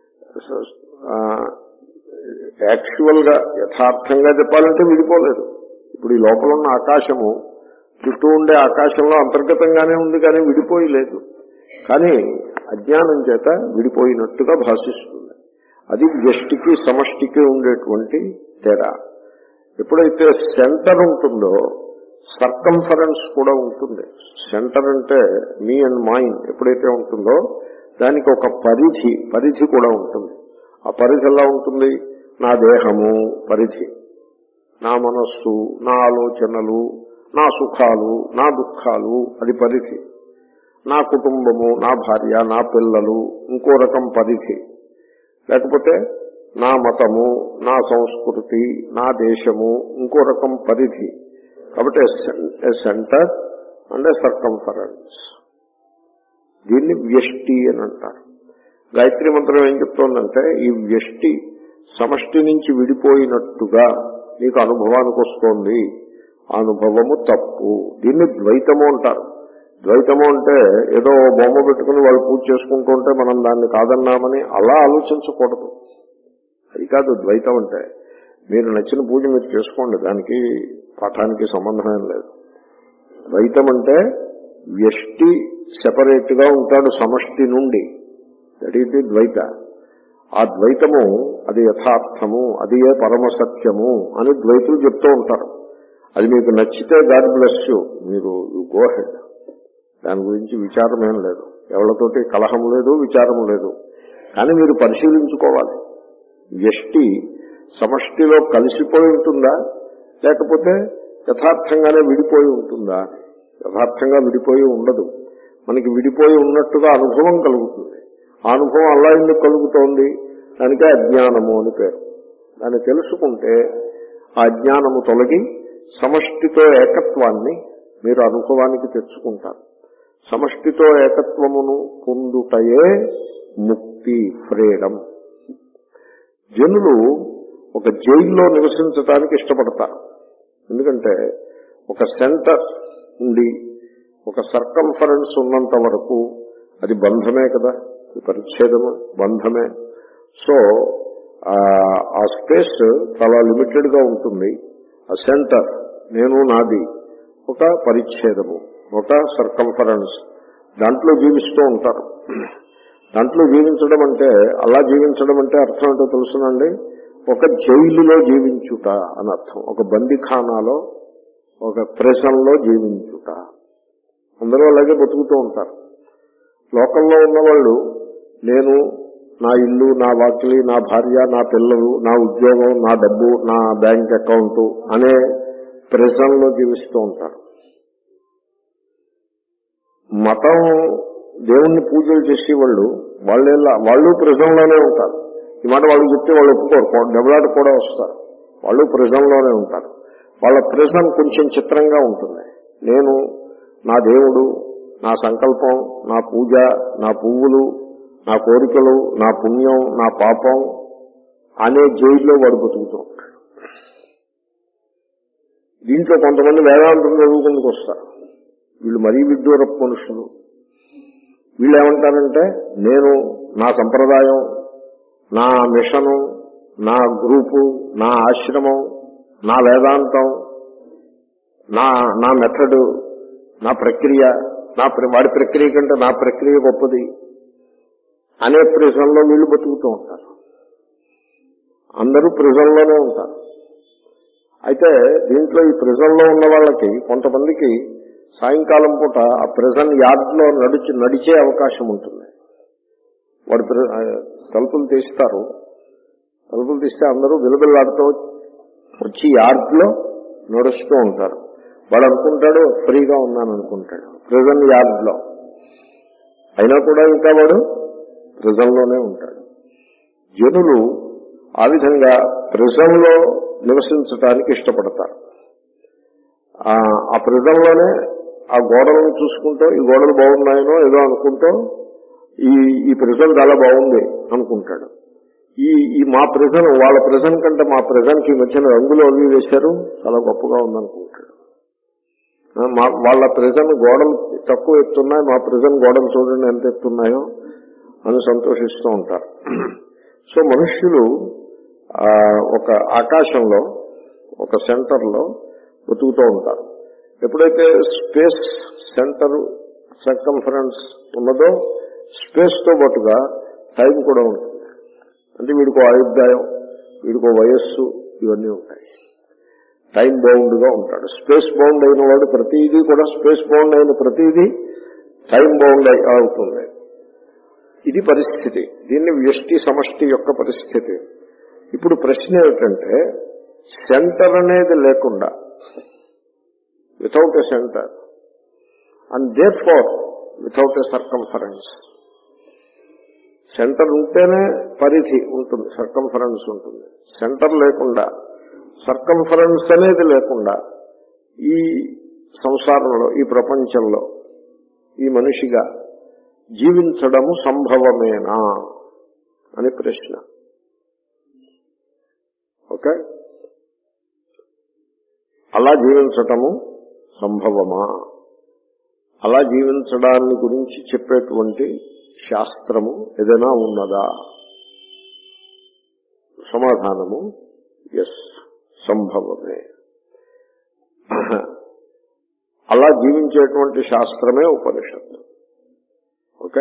S1: యాక్చువల్ గా యథార్థంగా చెప్పాలంటే విడిపోలేదు. ఇప్పుడు ఈ లోపల ఉన్న ఆకాశము చుట్టూ ఉండే ఆకాశంలో అంతర్గతంగానే ఉంది, కానీ విడిపోయలేదు. కానీ అజ్ఞానం చేత విడిపోయినట్టుగా భాషిస్తుంది. అది వ్యష్టికి సమష్టికి ఉండేటువంటి తేడా. ఎప్పుడైతే సెంటర్ ఉంటుందో సర్కంఫరెన్స్ కూడా ఉంటుంది. సెంటర్ అంటే మీ అండ్ మైండ్ ఎప్పుడైతే ఉంటుందో దానికి ఒక పరిధి పరిధి కూడా ఉంటుంది. ఆ పరిధి ఎలా ఉంటుంది? నా దేహము పరిధి, నా మనస్సు, నా ఆలోచనలు, నా సుఖాలు, నా దుఃఖాలు, అది పరిధి. నా కుటుంబము, నా భార్య, నా పిల్లలు ఇంకో రకం పరిధి. లేకపోతే నా మతము, నా సంస్కృతి, నా దేశము ఇంకో రకం పరిధి. కాబట్టి సెంటర్ అండ్ సర్కంఫరెన్స్, దీన్ని వ్యష్టి అని అంటారు. గాయత్రి మంత్రం ఏం చెప్తోందంటే ఈ వ్యష్టి సమష్టి నుంచి విడిపోయినట్టుగా నీకు అనుభవానికి వస్తోంది. ఆ అనుభవము తప్పు. దీన్ని ద్వైతము అంటారు. ద్వైతము అంటే ఏదో బొమ్మ పెట్టుకుని వాళ్ళు పూజ చేసుకుంటూ ఉంటే మనం దాన్ని కాదన్నామని అలా ఆలోచించకూడదు. అది కాదు ద్వైతం అంటే. మీరు నచ్చిన పూజ మీరు చేసుకోండి, దానికి పాఠానికి సంబంధం లేదు. ద్వైతం అంటే వ్యష్టి సెపరేట్ గా ఉంటాడు సమష్టి నుండి, దట్ ఈస్ ది ద్వైత. ఆ ద్వైతము అది యథార్థము, అది ఏ పరమసత్యము అని ద్వైతులు చెప్తూ ఉంటారు. అది మీకు నచ్చితే గాడ్ బ్లెస్ యూ, మీరు యు గో హెడ్, దాని గురించి విచారం ఏం లేదు, ఎవరితోటి కలహం లేదు, విచారం లేదు. కానీ మీరు పరిశీలించుకోవాలి, వ్యష్టి సమష్టిలో కలిసిపోయి ఉంటుందా లేకపోతే యథార్థంగానే విడిపోయి ఉంటుందా? యథార్థంగా విడిపోయి ఉండదు. మనకి విడిపోయి ఉన్నట్టుగా అనుభవం కలుగుతుంది. ఆ అనుభవం అలా ఎందుకు కలుగుతోంది? దానికే అజ్ఞానము అని పేరు. దాన్ని తెలుసుకుంటే ఆ అజ్ఞానము తొలగి సమష్టితో ఏకత్వాన్ని మీరు అనుభవానికి తెచ్చుకుంటారు. సమష్టితో ఏకత్వమును పొందుటయే ముక్తి, ఫ్రీడమ్. జనులు ఒక జైల్లో నివసించడానికి ఇష్టపడతారు. ఎందుకంటే ఒక సెంటర్ ఉండి ఒక సర్కంఫరెన్స్ ఉన్నంత వరకు అది బంధమే కదా, పరిచ్ఛేదము బంధమే. సో ఆ స్పేస్ చాలా లిమిటెడ్ గా ఉంటుంది. ఆ సెంటర్ నేను నాది ఒక పరిచ్ఛేదము, ఒక సర్కంఫరెన్స్, దాంట్లో జీవిస్తూ ఉంటారు. దాంట్లో జీవించడం అంటే, అలా జీవించడం అంటే అర్థం ఏంటో తెలుసునండి, ఒక జైలులో జీవించుట అని అర్థం. ఒక బందిఖానాలో, ఒక ప్రెసంలో జీవించుట. అందరూ అలాగే బతుకుతూ ఉంటారు. లోకంలో ఉన్నవాళ్ళు నేను, నా ఇల్లు, నా వాకిలి, నా భార్య, నా పిల్లలు, నా ఉద్యోగం, నా డబ్బు, నా బ్యాంక్ అకౌంట్ అనే ప్రెసంలో జీవిస్తూ ఉంటారు. మతం దేవుణ్ణి పూజలు చేసేవాళ్ళు వాళ్ళే వాళ్ళు ప్రిజంలోనే ఉంటారు. ఈ మాట వాళ్ళు చెప్తే వాళ్ళు ఒప్పుకోరు, దెబ్బలాట కూడా వస్తారు. వాళ్ళు ప్రిజంలోనే ఉంటారు. వాళ్ళ ప్రిజన్ కొంచెం చిత్రంగా ఉంటుంది. నేను, నా దేవుడు, నా సంకల్పం, నా పూజ, నా పువ్వులు, నా కోరికలు, నా పుణ్యం, నా పాపం అనే జైల్లో వాడు బతుకుతూ ఉంటాడు. దీంట్లో కొంతమంది వేదాంతం చదువుకుందుకు వస్తారు. వీళ్ళు మరీ విడ్డూరపు మనుషులు. వీళ్ళు ఏమంటారంటే, నేను నా సంప్రదాయం, నా మిషను, నా గ్రూపు, నా ఆశ్రమం, నా వేదాంతం, నా నా మెథడ్, నా ప్రక్రియ, నా వాడి ప్రక్రియ కంటే నా ప్రక్రియ గొప్పది అనే ప్రిజంలో వీళ్ళు బతుకుతూ ఉంటారు. అందరూ ప్రిజంలోనే ఉంటారు. అయితే దీంట్లో ఈ ప్రిజంలో ఉన్న వాళ్ళకి కొంతమందికి సాయంకాలం పూట ఆ ప్రిజన్ యార్డ్లో నడిచి నడిచే అవకాశం ఉంటుంది. వాడు తలుపులు తీస్తారు. తలుపులు తీస్తే అందరూ విలబిల్లాడుతూ వచ్చి యార్డ్లో నడుస్తూ ఉంటారు. వాడు అనుకుంటాడు ఫ్రీగా ఉన్నాను అనుకుంటాడు ప్రిజన్ యార్డ్లో. అయినా కూడా ఇంకా వాడు ప్రిజన్లోనే ఉంటాడు. జనులు ఆ విధంగా ప్రిజన్లో నివసించడానికి ఇష్టపడతారు. ఆ ప్రిజన్లోనే ఆ గోడలను చూసుకుంటూ ఈ గోడలు బాగున్నాయనో ఏదో అనుకుంటూ ఈ ఈ ప్రిజన్ చాలా బాగుంది అనుకుంటాడు. ఈ ఈ మా ప్రిజన్ వాళ్ళ ప్రిజన్ కంటే మా ప్రిజన్కి ఈ మధ్యన రంగులు అవి వేశారు, చాలా గొప్పగా ఉందనుకుంటాడు. మా వాళ్ళ ప్రిజన్ గోడలు తక్కువ ఎత్తున్నాయి, మా ప్రిజన్ గోడలు చూడండి ఎంత ఎత్తున్నాయో అని సంతోషిస్తూ ఉంటారు. సో మనుష్యులు ఒక ఆకాశంలో ఒక సెంటర్లో బతుకుతూ ఉంటారు. ఎప్పుడైతే స్పేస్ సెంటర్ సర్కంఫరెన్స్ ఉన్నదో స్పేస్ తో పాటుగా టైం కూడా ఉంటుంది. అంటే వీడికో ఆయుర్దాయం, వీడికో వయస్సు, ఇవన్నీ ఉంటాయి. టైం బౌండ్ గా ఉంటాడు. స్పేస్ బౌండ్ అయిన వాడు ప్రతిదీ కూడా స్పేస్ బౌండ్ అయిన ప్రతిదీ టైం బౌండ్ అవుతుంది. ఇది పరిస్థితి. దీన్ని వ్యష్టి సమష్టి యొక్క పరిస్థితి. ఇప్పుడు ప్రశ్న ఏమిటంటే, సెంటర్ అనేది లేకుండా, without a centre and therefore without a circumference. Centre ఉంటేనే పరిధి ఉంటుంది, సర్కంఫరెన్స్ ఉంటుంది. సెంటర్ లేకుండా, సర్కంఫరెన్స్ అనేది లేకుండా ఈ సంసారంలో, ఈ ప్రపంచంలో ఈ మనిషిగా జీవించడము సంభవమేనా అని ప్రశ్న. ఓకే, అలా జీవించటము సంభవమా? అలా జీవించడాన్ని గురించి చెప్పేటువంటి శాస్త్రము ఏదైనా ఉన్నదా? సమాధానము ఎస్, సంభవమే. అలా జీవించేటువంటి శాస్త్రమే ఉపనిషత్తు. ఓకే,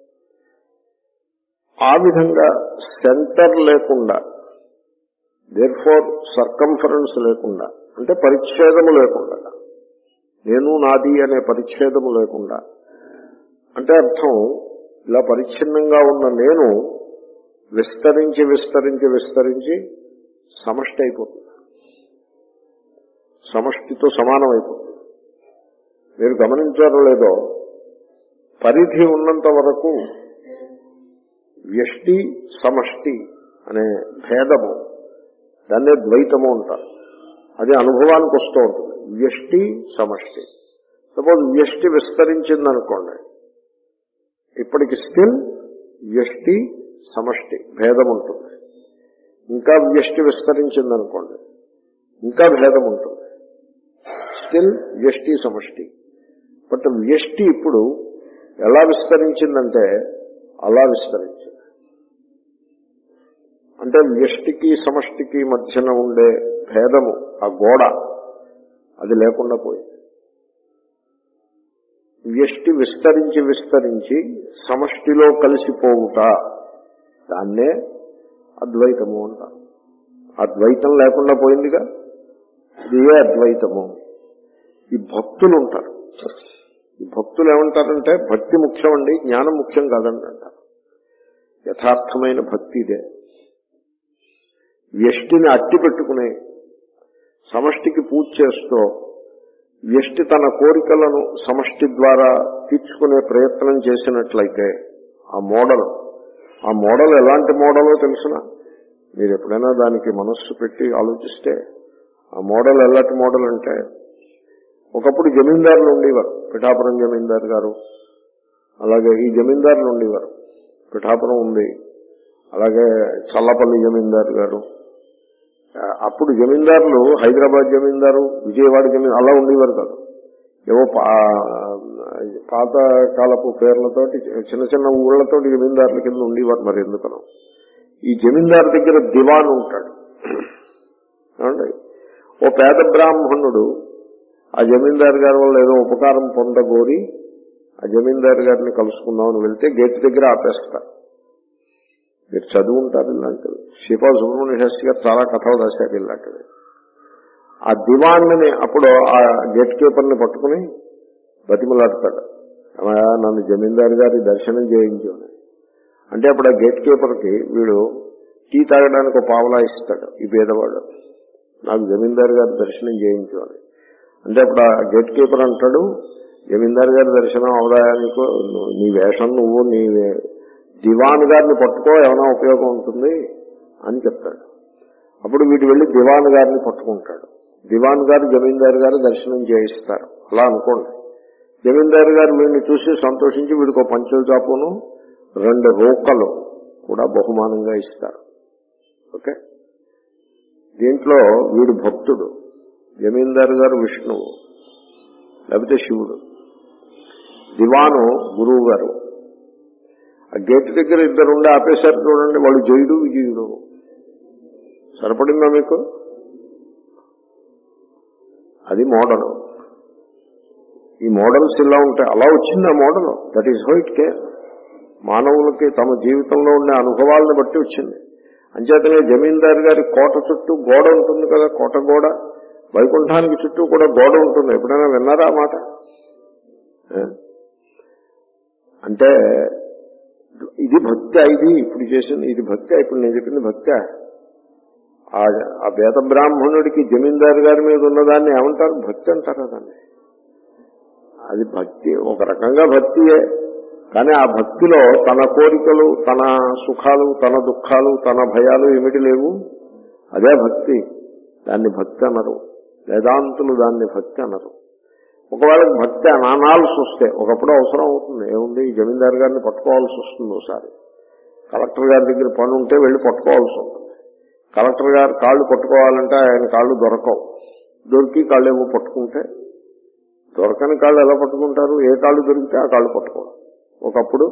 S1: ఆ విధంగా సెంటర్ లేకుండా, దేర్ ఫోర్ సర్కంఫరెన్స్ లేకుండా, అంటే పరిచ్ఛేదము లేకుండా, నేను నాది అనే పరిచ్ఛేదము లేకుండా, అంటే అర్థం ఇలా పరిచ్ఛిన్నంగా ఉన్న నేను విస్తరించి విస్తరించి విస్తరించి సమష్టి అయిపోతుంది, సమష్టితో సమానం అయిపోతుంది. మీరు గమనించారో లేదో, పరిధి ఉన్నంత వరకు వ్యష్టి సమష్టి అనే భేదము, దాన్నే ద్వైతము అంటారు. అది అనుభవానికి వస్తూ ఉంటుంది. వ్యష్టి సమష్టి. సపోజ్ వ్యష్టి విస్తరించిందనుకోండి, ఇప్పటికి స్టిల్ వ్యష్టి సమష్టి భేదం ఉంటుంది. ఇంకా వ్యష్టి విస్తరించిందనుకోండి, ఇంకా భేదం ఉంటుంది. స్టిల్ వ్యష్టి సమష్టి. బట్ వ్యష్టి ఇప్పుడు ఎలా విస్తరించిందంటే అలా విస్తరించింది. అంటే వ్యష్టికి సమష్టికి మధ్యన ఉండే భేదము, ఆ గోడ, అది లేకుండా పోయింది. వ్యష్టి విస్తరించి విస్తరించి సమష్టిలో కలిసిపోవుట, దాన్నే అద్వైతము అంటారు. అద్వైతం లేకుండా పోయిందిగా, ఇదే అద్వైతము. ఈ భక్తులు ఉంటారు. ఈ భక్తులు ఏమంటారంటే, భక్తి ముఖ్యం అండి, జ్ఞానం ముఖ్యం కాదండి అంటారు. యథార్థమైన భక్తి ఇదే. వ్యష్టిని అట్టి పెట్టుకుని సమష్టికి పూజ చేస్తూ, వ్యష్టి తన కోరికలను సమష్టి ద్వారా తీర్చుకునే ప్రయత్నం చేసినట్లయితే ఆ మోడల్ ఆ మోడల్ ఎలాంటి మోడలో తెలుసునా? మీరు ఎప్పుడైనా దానికి మనస్సు పెట్టి ఆలోచిస్తే ఆ మోడల్ ఎలాంటి మోడల్ అంటే, ఒకప్పుడు జమీందారులు ఉండేవారు, పిఠాపురం జమీందారు గారు, అలాగే ఈ జమీందారులు ఉండేవారు, పిఠాపురం ఉంది, అలాగే చల్లపల్లి జమీందారు గారు. అప్పుడు జమీందారులు హైదరాబాద్ జమీందారు, విజయవాడ జమీందారు అలా ఉండేవారు కాదు. ఏవో పాత కాలపు పేర్లతోటి చిన్న చిన్న ఊళ్లతోటి జమీందారుల కింద ఉండేవారు. మరి ఎందుకనో ఈ జమీందారు దగ్గర దివాన్ ఉంటాడు. ఏమండి, ఓ పేద బ్రాహ్మణుడు ఆ జమీందారు గారి వల్ల ఏదో ఉపకారం పొందగోరి ఆ జమీందారు గారిని కలుసుకుందామని వెళ్తే గేట్ దగ్గర ఆపేస్తారు. మీరు చదువు ఉంటారు ఇలాంటివి. శ్రీపా సుబ్రహ్మణ్య శాస్త్రి గారు చాలా కథలు రాశారు ఇలాంటివి. ఆ దివాన్ని అప్పుడు ఆ గేట్ కీపర్ని పట్టుకుని బతిమలాడతాడు, అమ్మా నన్ను జమీందారు గారి దర్శనం చేయించు అంటే అప్పుడు ఆ గేట్ కీపర్కి వీడు టీ తాగడానికి ఒక పావలా ఇస్తాడు. ఈ పేదవాడు నాకు జమీందారు గారి దర్శనం చేయించు అని అంటే అప్పుడు ఆ గేట్ కీపర్ అంటాడు, జమీందారు గారి దర్శనం అవదాయానికి నీ వేషం నువ్వు నీ దివాన్ గారిని పట్టుకో ఏమైనా ఉపయోగం ఉంటుంది అని చెప్తాడు. అప్పుడు వీడు వెళ్లి దివాన్ గారిని పట్టుకుంటాడు. దివాన్ గారు జమీందారు గారు దర్శనం చేయిస్తారు. అలా అనుకోండి. జమీందారు గారు వీడిని చూసి సంతోషించి వీడికి ఒక పంచుల చాపును రెండు రూకలు కూడా బహుమానంగా ఇస్తారు. ఓకే, దీంట్లో వీడు భక్తుడు, జమీందారు గారు విష్ణువు లేకపోతే శివుడు, దివాను గురువు గారు. ఆ గేట్ దగ్గర ఇద్దరుండి ఆపేశారు చూడండి, వాళ్ళు జయుడు విజయుడు. సరిపడిందా మీకు? అది మోడల్. ఈ మోడల్స్ ఇలా ఉంటాయి. అలా వచ్చింది ఆ model. That is how it care. మానవులకి తమ జీవితంలో ఉండే అనుభవాలను బట్టి వచ్చింది. అంచేతనే జమీందారు గారి కోట చుట్టూ గోడ ఉంటుంది కదా, కోట గోడ. వైకుంఠానికి చుట్టూ కూడా గోడ ఉంటుంది. ఎప్పుడైనా విన్నారా ఆ మాట? అంటే ఇది భక్తి. ఇది ఇప్పుడు చేసింది ఇది భక్తి. ఇప్పుడు నేను చెప్పింది భక్తి. ఆ వేద బ్రాహ్మణుడికి జమీందారు గారి మీద ఉన్నదాన్ని ఏమంటారు? భక్తి అంటారు. దాన్ని అది భక్తి, ఒక రకంగా భక్తియే. కానీ ఆ భక్తిలో తన కోరికలు, తన సుఖాలు, తన దుఃఖాలు, తన భయాలు ఏమిటి లేవు. అదే భక్తి. దాన్ని భక్తి అనరు. వేదాంతులు దాన్ని భక్తి అనరు. ఒకవేళ భక్తి అనాల్సి వస్తే ఒకప్పుడు అవసరం అవుతుంది. ఏముంది, ఈ జమీందారు గారిని పట్టుకోవాల్సి వస్తుంది. ఒకసారి కలెక్టర్ గారి దగ్గర పని ఉంటే వెళ్ళి పట్టుకోవాల్సి ఉంటుంది. కలెక్టర్ గారు కాళ్ళు పట్టుకోవాలంటే ఆయన కాళ్ళు దొరకవు. దొరికి కాళ్ళు ఏమో పట్టుకుంటే, దొరకని కాళ్ళు ఎలా పట్టుకుంటారు? ఏ కాళ్ళు దొరికితే ఆ కాళ్ళు పట్టుకోవాలి. ఒకప్పుడు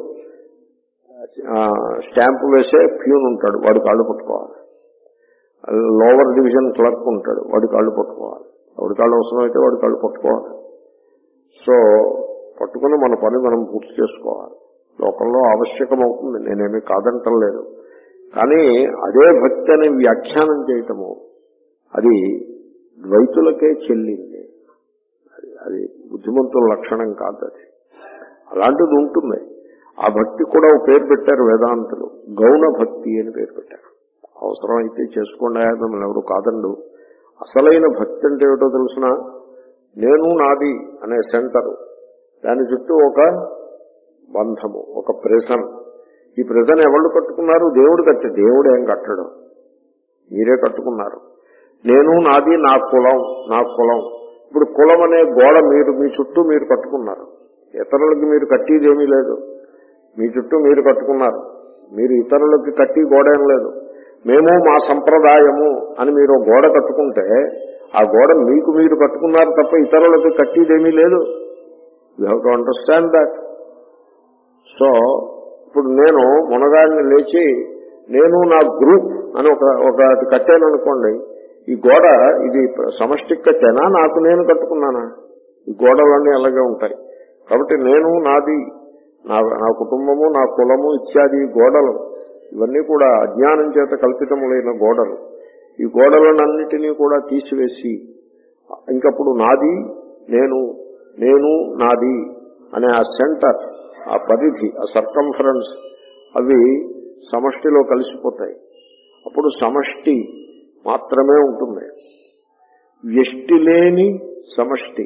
S1: స్టాంపు వేసే ప్యూన్ ఉంటాడు, వాడి కాళ్ళు పట్టుకోవాలి. లోవర్ డివిజన్ క్లర్క్ ఉంటాడు, వాడి కాళ్ళు పట్టుకోవాలి. వాడి కాళ్ళు అవసరం అయితే వాడి కాళ్ళు పట్టుకోవాలి. సో పట్టుకుని మన పని మనం పూర్తి చేసుకోవాలి. లోకంలో ఆవశ్యకం అవుతుంది, నేనేమీ కాదంటలేదు. కానీ అదే భక్తి అనే వ్యాఖ్యానం చేయటము అది ద్వైతులకే చెల్లింది. అది బుద్ధిమంతుల లక్షణం కాదు. అది అలాంటిది ఉంటుంది. ఆ భక్తి కూడా ఒక పేరు పెట్టారు వేదాంతులు, గౌణ భక్తి అని పేరు పెట్టారు. అవసరం అయితే చేసుకోండి, మిమ్మల్ని ఎవరు కాదండు. అసలైన భక్తి అంటే ఏమిటో తెలుసిన, నేను నాది అనే సెంటరు, దాని చుట్టూ ఒక బంధము, ఒక ప్రెజన్. ఈ ప్రెజన్ ఎవరు కట్టుకున్నారు? దేవుడు కట్టే. దేవుడు ఏం కట్టడం, మీరే కట్టుకున్నారు. నేను నాది, నా కులం, నా కులం. ఇప్పుడు కులం అనే గోడ మీరు మీ చుట్టూ మీరు కట్టుకున్నారు. ఇతరులకి మీరు కట్టేదేమీ లేదు, మీ చుట్టూ మీరు కట్టుకున్నారు. మీరు ఇతరులకి కట్టి గోడ ఏం లేదు. మేము మా సంప్రదాయము అని మీరు గోడ కట్టుకుంటే ఆ గోడ మీకు మీరు కట్టుకున్నారు తప్ప ఇతరులకి కట్టేదేమీ లేదు. You have to understand that. So ఇప్పుడు నేను మునగాడిని లేచి నేను నా గ్రూప్ అని ఒక ఒకటి కట్టాను అనుకోండి, ఈ గోడ ఇది సమష్టికి కట్టేనా, నాకు నేను కట్టుకున్నానా? ఈ గోడలన్నీ అలాగే ఉంటాయి. కాబట్టి నేను నాది, నా నా కుటుంబము, నా కులము ఇత్యాది గోడలు, ఇవన్నీ కూడా అజ్ఞానం చేత కల్పితములైన గోడలు. ఈ గోడలన్నిటినీ కూడా తీసివేసి ఇంకప్పుడు నాది, నేను, నేను నాది అనే ఆ సెంటర్, ఆ పరిధి, ఆ సర్కంఫరెన్స్ అవి సమష్టిలో కలిసిపోతాయి. అప్పుడు సమష్టి మాత్రమే ఉంటుంది. వ్యష్టి లేని సమష్టి.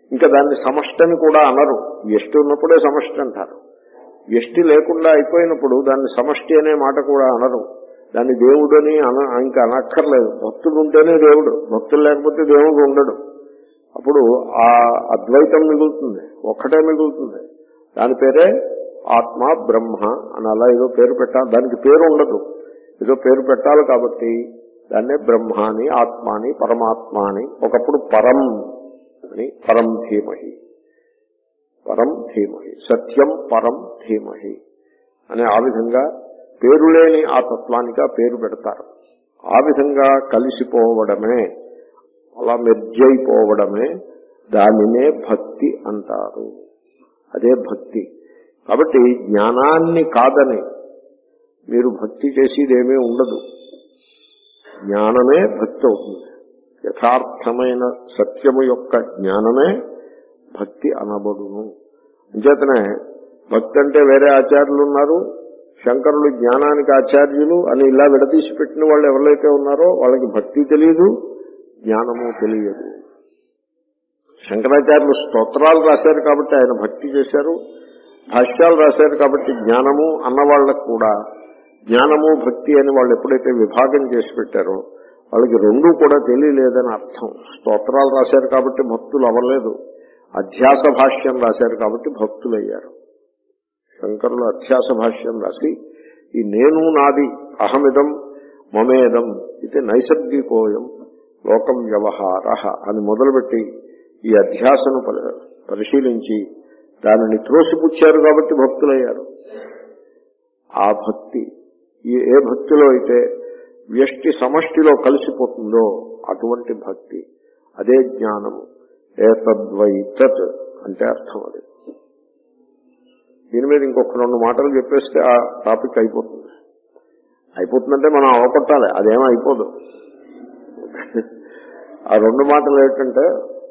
S1: ఇంకా దాన్ని సమష్టి అని కూడా అనరు. వ్యష్టి ఉన్నప్పుడే సమష్టి అంటారు. వ్యష్టి లేకుండా అయిపోయినప్పుడు దాన్ని సమష్టి అనే మాట కూడా అనరు. దాన్ని దేవుడని అన ఇంకా అనక్కర్లేదు. భక్తుడు ఉంటేనే దేవుడు, భక్తులు లేకపోతే దేవుడు ఉండడు. అప్పుడు ఆ అద్వైతం మిగులుతుంది, ఒక్కటే మిగులుతుంది. దాని పేరే ఆత్మ బ్రహ్మ అని అలా ఏదో పేరు పెట్టాలి. దానికి పేరు ఉండదు, ఏదో పేరు పెట్టాలి. కాబట్టి దాన్నే బ్రహ్మ అని, ఆత్మ అని, పరమాత్మ అని, ఒకప్పుడు పరం అని, పరం ధీమహి, పరం ధీమహి, సత్యం పరం ధీమహి అని ఆ విధంగా పేరు లేని ఆ తత్వానికి ఆ పేరు పెడతారు. ఆ విధంగా కలిసిపోవడమే, అలా మెర్జ్ అయిపోవడమే దానినే భక్తి అంటారు. అదే భక్తి. కాబట్టి జ్ఞానాన్ని కాదని మీరు భక్తి చేసేదేమీ ఉండదు. జ్ఞానమే భక్తి అవుతుంది. యథార్థమైన సత్యము యొక్క జ్ఞానమే భక్తి అనబడును. అంచేతనే భక్తి అంటే వేరే ఆచార్యులు ఉన్నారు, శంకరులు జ్ఞానానికి ఆచార్యులు అని ఇలా విడదీసి పెట్టిన వాళ్ళు ఎవరైతే ఉన్నారో వాళ్ళకి భక్తి తెలియదు, జ్ఞానము తెలియదు. శంకరాచార్యులు స్తోత్రాలు రాశారు కాబట్టి ఆయన భక్తి చేశారు, భాష్యాలు రాశారు కాబట్టి జ్ఞానము అన్నవాళ్లకు కూడా జ్ఞానము భక్తి అని వాళ్ళు ఎప్పుడైతే విభాగం చేసి పెట్టారో వాళ్ళకి రెండూ కూడా తెలియలేదని అర్థం. స్తోత్రాలు రాశారు కాబట్టి భక్తులు అవ్వలేదు, అధ్యాస భాష్యం రాశారు కాబట్టి భక్తులయ్యారు. శంకరులు అధ్యాస భాష్యం రాసి ఈ నేను నాది అహమిదం మమేదం ఇది నైసర్గికోయం లోకం వ్యవహార అని మొదలుపెట్టి ఈ అధ్యాసను పరిశీలించి దానిని త్రోసిపుచ్చారు కాబట్టి భక్తులయ్యారు. ఆ భక్తి ఏ భక్తిలో అయితే వ్యష్టి సమష్టిలో కలిసిపోతుందో అటువంటి భక్తి, అదే జ్ఞానము. ఏతద్వైతత్ అంటే అర్థం అది. దీని మీద ఇంకొక రెండు మాటలు చెప్పేస్తే ఆ టాపిక్ అయిపోతుంది. అయిపోతుందంటే మనం అవపట్టాలి, అదేమో అయిపోదు. ఆ రెండు మాటలు ఏంటంటే,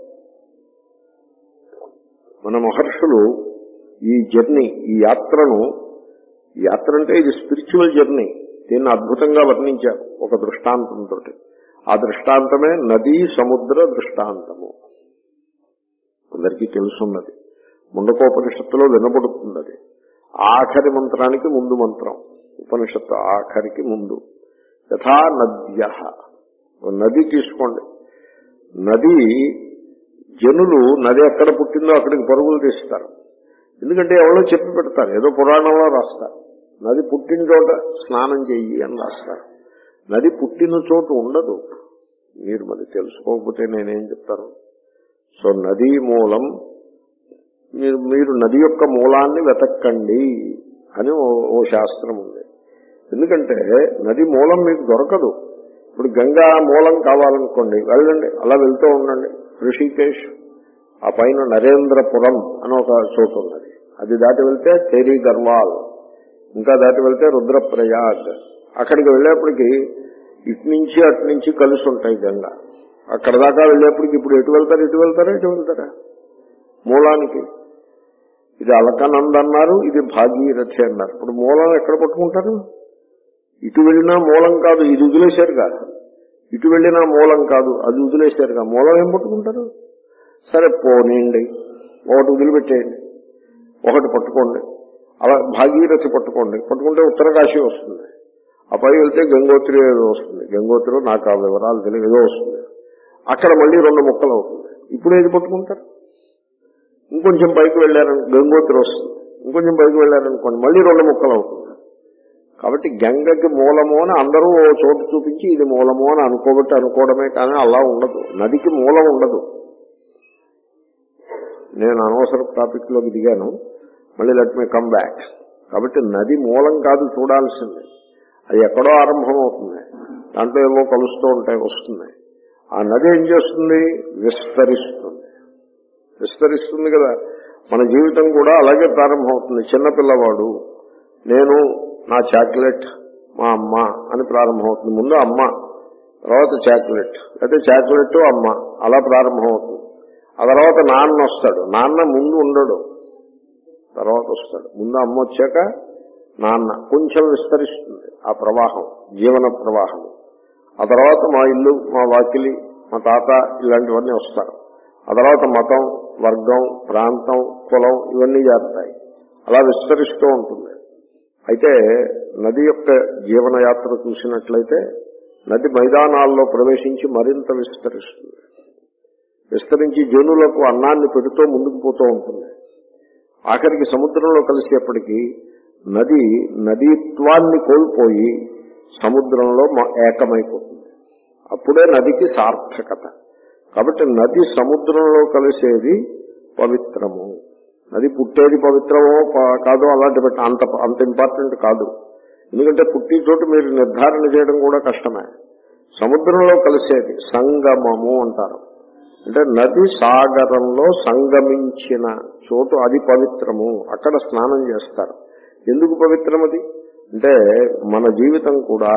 S1: మన మహర్షులు ఈ జర్నీ, ఈ యాత్రను, యాత్ర అంటే ఇది స్పిరిచువల్ జర్నీ, దీన్ని అద్భుతంగా వర్ణించారు ఒక దృష్టాంతంతో. ఆ దృష్టాంతమే నదీ సముద్ర దృష్టాంతము. అందరికీ తెలుసున్నది, ముండకోపనిషత్తులో వినబడుతుంది. అది ఆఖరి మంత్రానికి ముందు మంత్రం, ఉపనిషత్తు ఆఖరికి ముందు. యథా నద్య, నది తీసుకోండి. నది, జనులు నది ఎక్కడ పుట్టిందో అక్కడికి పరుగులు తీస్తారు. ఎందుకంటే ఎవరో చెప్పి పెడతారు, ఏదో పురాణంలో రాస్తారు. నది పుట్టిన చోట స్నానం చెయ్యి అని రాస్తారు. నది పుట్టిన చోటు ఉండదు. మీరు మరి తెలుసుకోకపోతే నేనేం చెప్తాను. సో నదీ మూలం, మీరు మీరు నది యొక్క మూలాన్ని వెతక్కండి అని ఓ శాస్త్రం ఉంది. ఎందుకంటే నది మూలం మీకు దొరకదు. ఇప్పుడు గంగా మూలం కావాలనుకోండి, వెళ్ళండి, అలా వెళ్తూ ఉండండి. ఋషికేశ్, ఆ పైన నరేంద్రపురం అని ఒక చోటు ఉన్నది, అది దాటి వెళ్తే తేరీ గర్వాల్, ఇంకా దాటి వెళ్తే రుద్రప్రయాగ్. అక్కడికి వెళ్ళేప్పటికి ఇటు నుంచి అటు నుంచి కలిసి ఉంటాయి గంగా. అక్కడ దాకా వెళ్ళేప్పటికి ఇప్పుడు ఎటు వెళ్తారు, ఇటు వెళ్తారా, ఇటు వెళ్తారా మూలానికి. ఇది అలకనంద అన్నారు, ఇది భాగీరథి అన్నారు. ఇప్పుడు మూలం ఎక్కడ పట్టుకుంటారు? ఇటు వెళ్ళినా మూలం కాదు, ఇది వదిలేశారు కాదు. ఇటు వెళ్ళినా మూలం కాదు, అది వదిలేశారుగా. మూలం ఏం పట్టుకుంటారు? సరే పోనీయండి, ఒకటి వదిలిపెట్టేయండి, ఒకటి పట్టుకోండి. అలా భాగీరథి పట్టుకోండి, పట్టుకుంటే ఉత్తరకాశీ వస్తుంది. ఆ పై వెళ్తే గంగోత్రి ఏదో వస్తుంది. గంగోత్రి నాకు ఆ వివరాలు తెలియదు, ఏదో వస్తుంది. అక్కడ మళ్ళీ రెండు ముక్కలు అవుతుంది. ఇప్పుడు ఏది పట్టుకుంటారు? ఇంకొంచెం పైకి వెళ్ళారని గంగోత్రి వస్తుంది. ఇంకొంచెం పైకి వెళ్ళారనుకోండి, మళ్ళీ రెండు ముక్కలు అవుతుంది. కాబట్టి గంగకి మూలము అని అందరూ ఓ చోటు చూపించి ఇది మూలము అని అనుకోబట్టి అనుకోవడమే, కానీ అలా ఉండదు. నదికి మూలం ఉండదు. నేను అనవసర టాపిక్ లోకి దిగాను, మళ్ళీ లెట్ మీ కమ్ బ్యాక్. కాబట్టి నది మూలం కాదు చూడాల్సింది, అది ఎక్కడో ఆరంభం అవుతుంది, దాంట్లో ఏవో కలుస్తూ ఉంటాయి, వస్తుంది. ఆ నది ఏం చేస్తుంది? విస్తరిస్తుంది. విస్తరిస్తుంది కదా. మన జీవితం కూడా అలాగే ప్రారంభం అవుతుంది. చిన్నపిల్లవాడు నేను, నా చాక్లెట్, మా అమ్మ అని ప్రారంభం అవుతుంది. ముందు అమ్మ, తర్వాత చాక్లెట్, అయితే చాక్లెట్ అమ్మ, అలా ప్రారంభం అవుతుంది. ఆ తర్వాత నాన్న వస్తాడు. నాన్న ముందు ఉండడు, తర్వాత వస్తాడు. ముందు అమ్మ వచ్చాక నాన్న. కొంచెం విస్తరిస్తుంది ఆ ప్రవాహం, జీవన ప్రవాహం. ఆ తర్వాత మా ఇల్లు, మా వాకిలి, మా తాత, ఇలాంటివన్నీ వస్తారు. ఆ తర్వాత మతం, వర్గం, ప్రాంతం, కులం ఇవన్నీ చేరుతాయి. అలా విస్తరిస్తూ ఉంటుంది. అయితే నది యొక్క జీవనయాత్ర చూసినట్లయితే నది మైదానాల్లో ప్రవేశించి మరింత విస్తరిస్తుంది. విస్తరించి జనులకు అన్నాన్ని పెడుతూ ముందుకు పోతూ ఉంటుంది. ఆఖరికి సముద్రంలో కలిసేప్పటికీ నది నదీత్వాన్ని కోల్పోయి సముద్రంలో ఏకమైపోతుంది. అప్పుడే నదికి సార్థకత. కాబట్టి నది సముద్రంలో కలిసేది పవిత్రము. నది పుట్టేది పవిత్రమో కాదో అలాంటి బట్టి అంత అంత ఇంపార్టెంట్ కాదు. ఎందుకంటే పుట్టి చోటు మీరు నిర్ధారణ చేయడం కూడా కష్టమే. సముద్రంలో కలిసేది సంగమము అంటారు. అంటే నది సాగరంలో సంగమించిన చోటు అది పవిత్రము. అక్కడ స్నానం చేస్తారు. ఎందుకు పవిత్రం అది అంటే మన జీవితం కూడా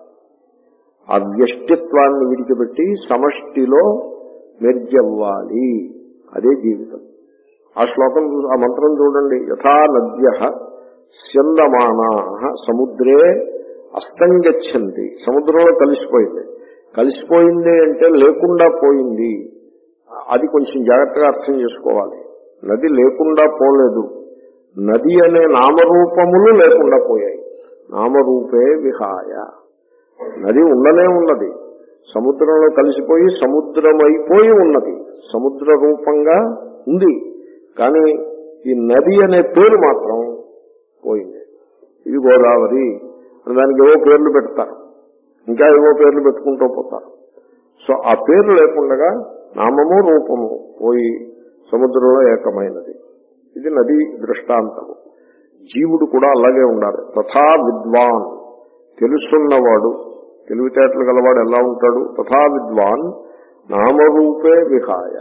S1: ఆ వ్యష్టిత్వాన్ని విడిచిపెట్టి సమష్టిలో మెర్జవ్వాలి. అదే జీవితం. ఆ శ్లోకం ఆ మంత్రం చూడండి. యథా నద్యః స్యందమానాః సముద్రే అస్తంగచ్చంతి. సముద్రంలో కలిసిపోయింది. కలిసిపోయింది అంటే లేకుండా పోయింది. అది కొంచెం జాగ్రత్తగా అర్థం చేసుకోవాలి. నది లేకుండా పోలేదు. నది అనే నామరూపములు లేకుండా పోయాయి. నామరూపే విహాయ. నది ఉండనే ఉన్నది. సముద్రంలో కలిసిపోయి సముద్రమైపోయి ఉన్నది. సముద్ర రూపంగా ఉంది. కానీ ఈ నది అనే పేరు మాత్రం పోయింది. ఇది గోదావరి దానికి ఏవో పేర్లు పెడతారు, ఇంకా ఏవో పేర్లు పెట్టుకుంటూ పోతారు. సో ఆ పేరు లేకుండా నామము రూపము పోయి సముద్రంలో ఏకమైనది. ఇది నది దృష్టాంతము. జీవుడు కూడా అలాగే ఉండాలి. తథా విద్వాన్, తెలుసున్నవాడు, తెలివితేటలు గలవాడు ఎలా ఉంటాడు? తథా విద్వాన్ నామరూపే విహాయ.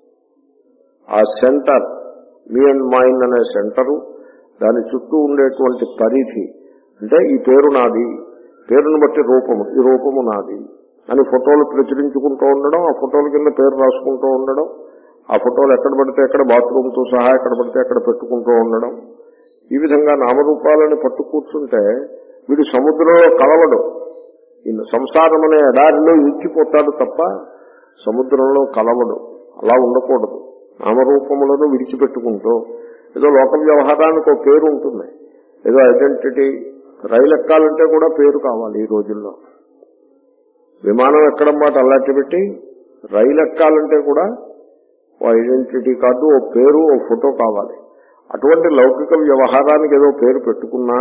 S1: ఆ సెంటర్, మీ అండ్ మైండ్ అనే సెంటరు, దాని చుట్టూ ఉండేటువంటి పరిధి, అంటే ఈ పేరు నాది, పేరును బట్టి రూపము, ఈ రూపము నాది అని ఫోటోలు ప్రచురించుకుంటూ ఉండడం, ఆ ఫోటోల కింద పేరు రాసుకుంటూ ఉండడం, ఆ ఫోటోలు ఎక్కడ పడితే ఎక్కడ బాత్రూమ్తో సహా ఎక్కడ పడితే ఎక్కడ పెట్టుకుంటూ ఉండడం. ఈ విధంగా నామరూపాలను పట్టు కూర్చుంటే వీడు సముద్రంలో కలవడు. ఈ సంసారం అనే ఎడారిలో ఇరికిపోతాడు తప్ప సముద్రంలో కలవడు. అలా ఉండకూడదు. నామరూపములను విడిచిపెట్టుకుంటూ ఏదో లోక వ్యవహారానికి ఒక పేరు ఉంటుంది, ఏదో ఐడెంటిటీ. రైలు ఎక్కాలంటే కూడా పేరు కావాలి ఈ రోజుల్లో. విమానం ఎక్కడం మాట అలాంటి పెట్టి రైలు ఎక్కాలంటే కూడా ఓ ఐడెంటిటీ కార్డు, ఓ పేరు, ఓ ఫోటో కావాలి. అటువంటి లౌకిక వ్యవహారానికి ఏదో పేరు పెట్టుకున్నా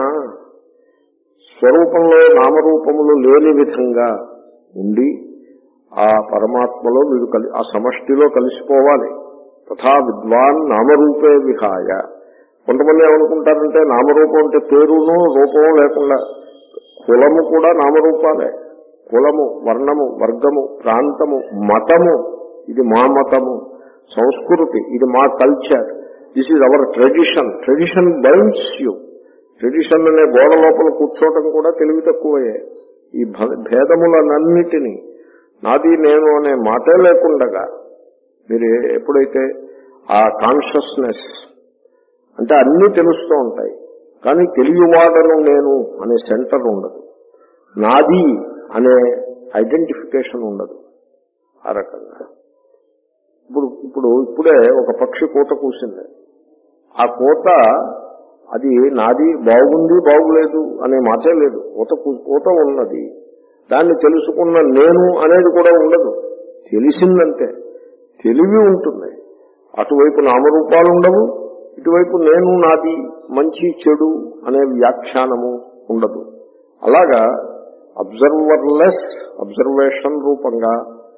S1: స్వరూపంలో నామరూపములు లేని విధంగా ఉండి ఆ పరమాత్మలో మీరు కలి ఆ సమష్టిలో కలిసిపోవాలి. తథా విద్వాన్ నామరూపే విహాయ. కొంతమంది ఏమనుకుంటారంటే నామరూపం అంటే పేరును రూపము లేకుండా, కులము కూడా నామరూపాలే. కులము, వర్ణము, వర్గము, ప్రాంతము, మతము, ఇది మా మతము, సంస్కృతి, ఇది మా culture, this is our tradition. Tradition bounds you. Tradition అనే గోడ లోపల కూర్చోవటం కూడా తెలివి తక్కువయే. ఈ భేదములనన్నిటినీ నాది నేను అనే మాటే లేకుండగా మీరు ఎప్పుడైతే ఆ కాన్షియస్నెస్ అంటే అన్నీ తెలుస్తూ ఉంటాయి, కానీ తెలియవాడను నేను అనే సెంటర్ ఉండదు, నాది అనే ఐడెంటిఫికేషన్ ఉండదు. ఆ రకంగా ఇప్పుడు ఇప్పుడు ఇప్పుడే ఒక పక్షి కూత కూసింది. ఆ కూత అది నాది, బాగుంది బాగులేదు అనే మాటే లేదు. కూత కూత ఉన్నది. దాన్ని తెలుసుకున్న నేను అనేది కూడా ఉండదు. తెలిసిందంటే తెలివి ఉంటుంది. అటువైపు నామరూపాలు ఉండవు, ఇటువైపు నేను నాది మంచి చెడు అనే వ్యాఖ్యానము ఉండదు. అలాగా అబ్జర్వర్లెస్ అబ్జర్వేషన్ రూపంగా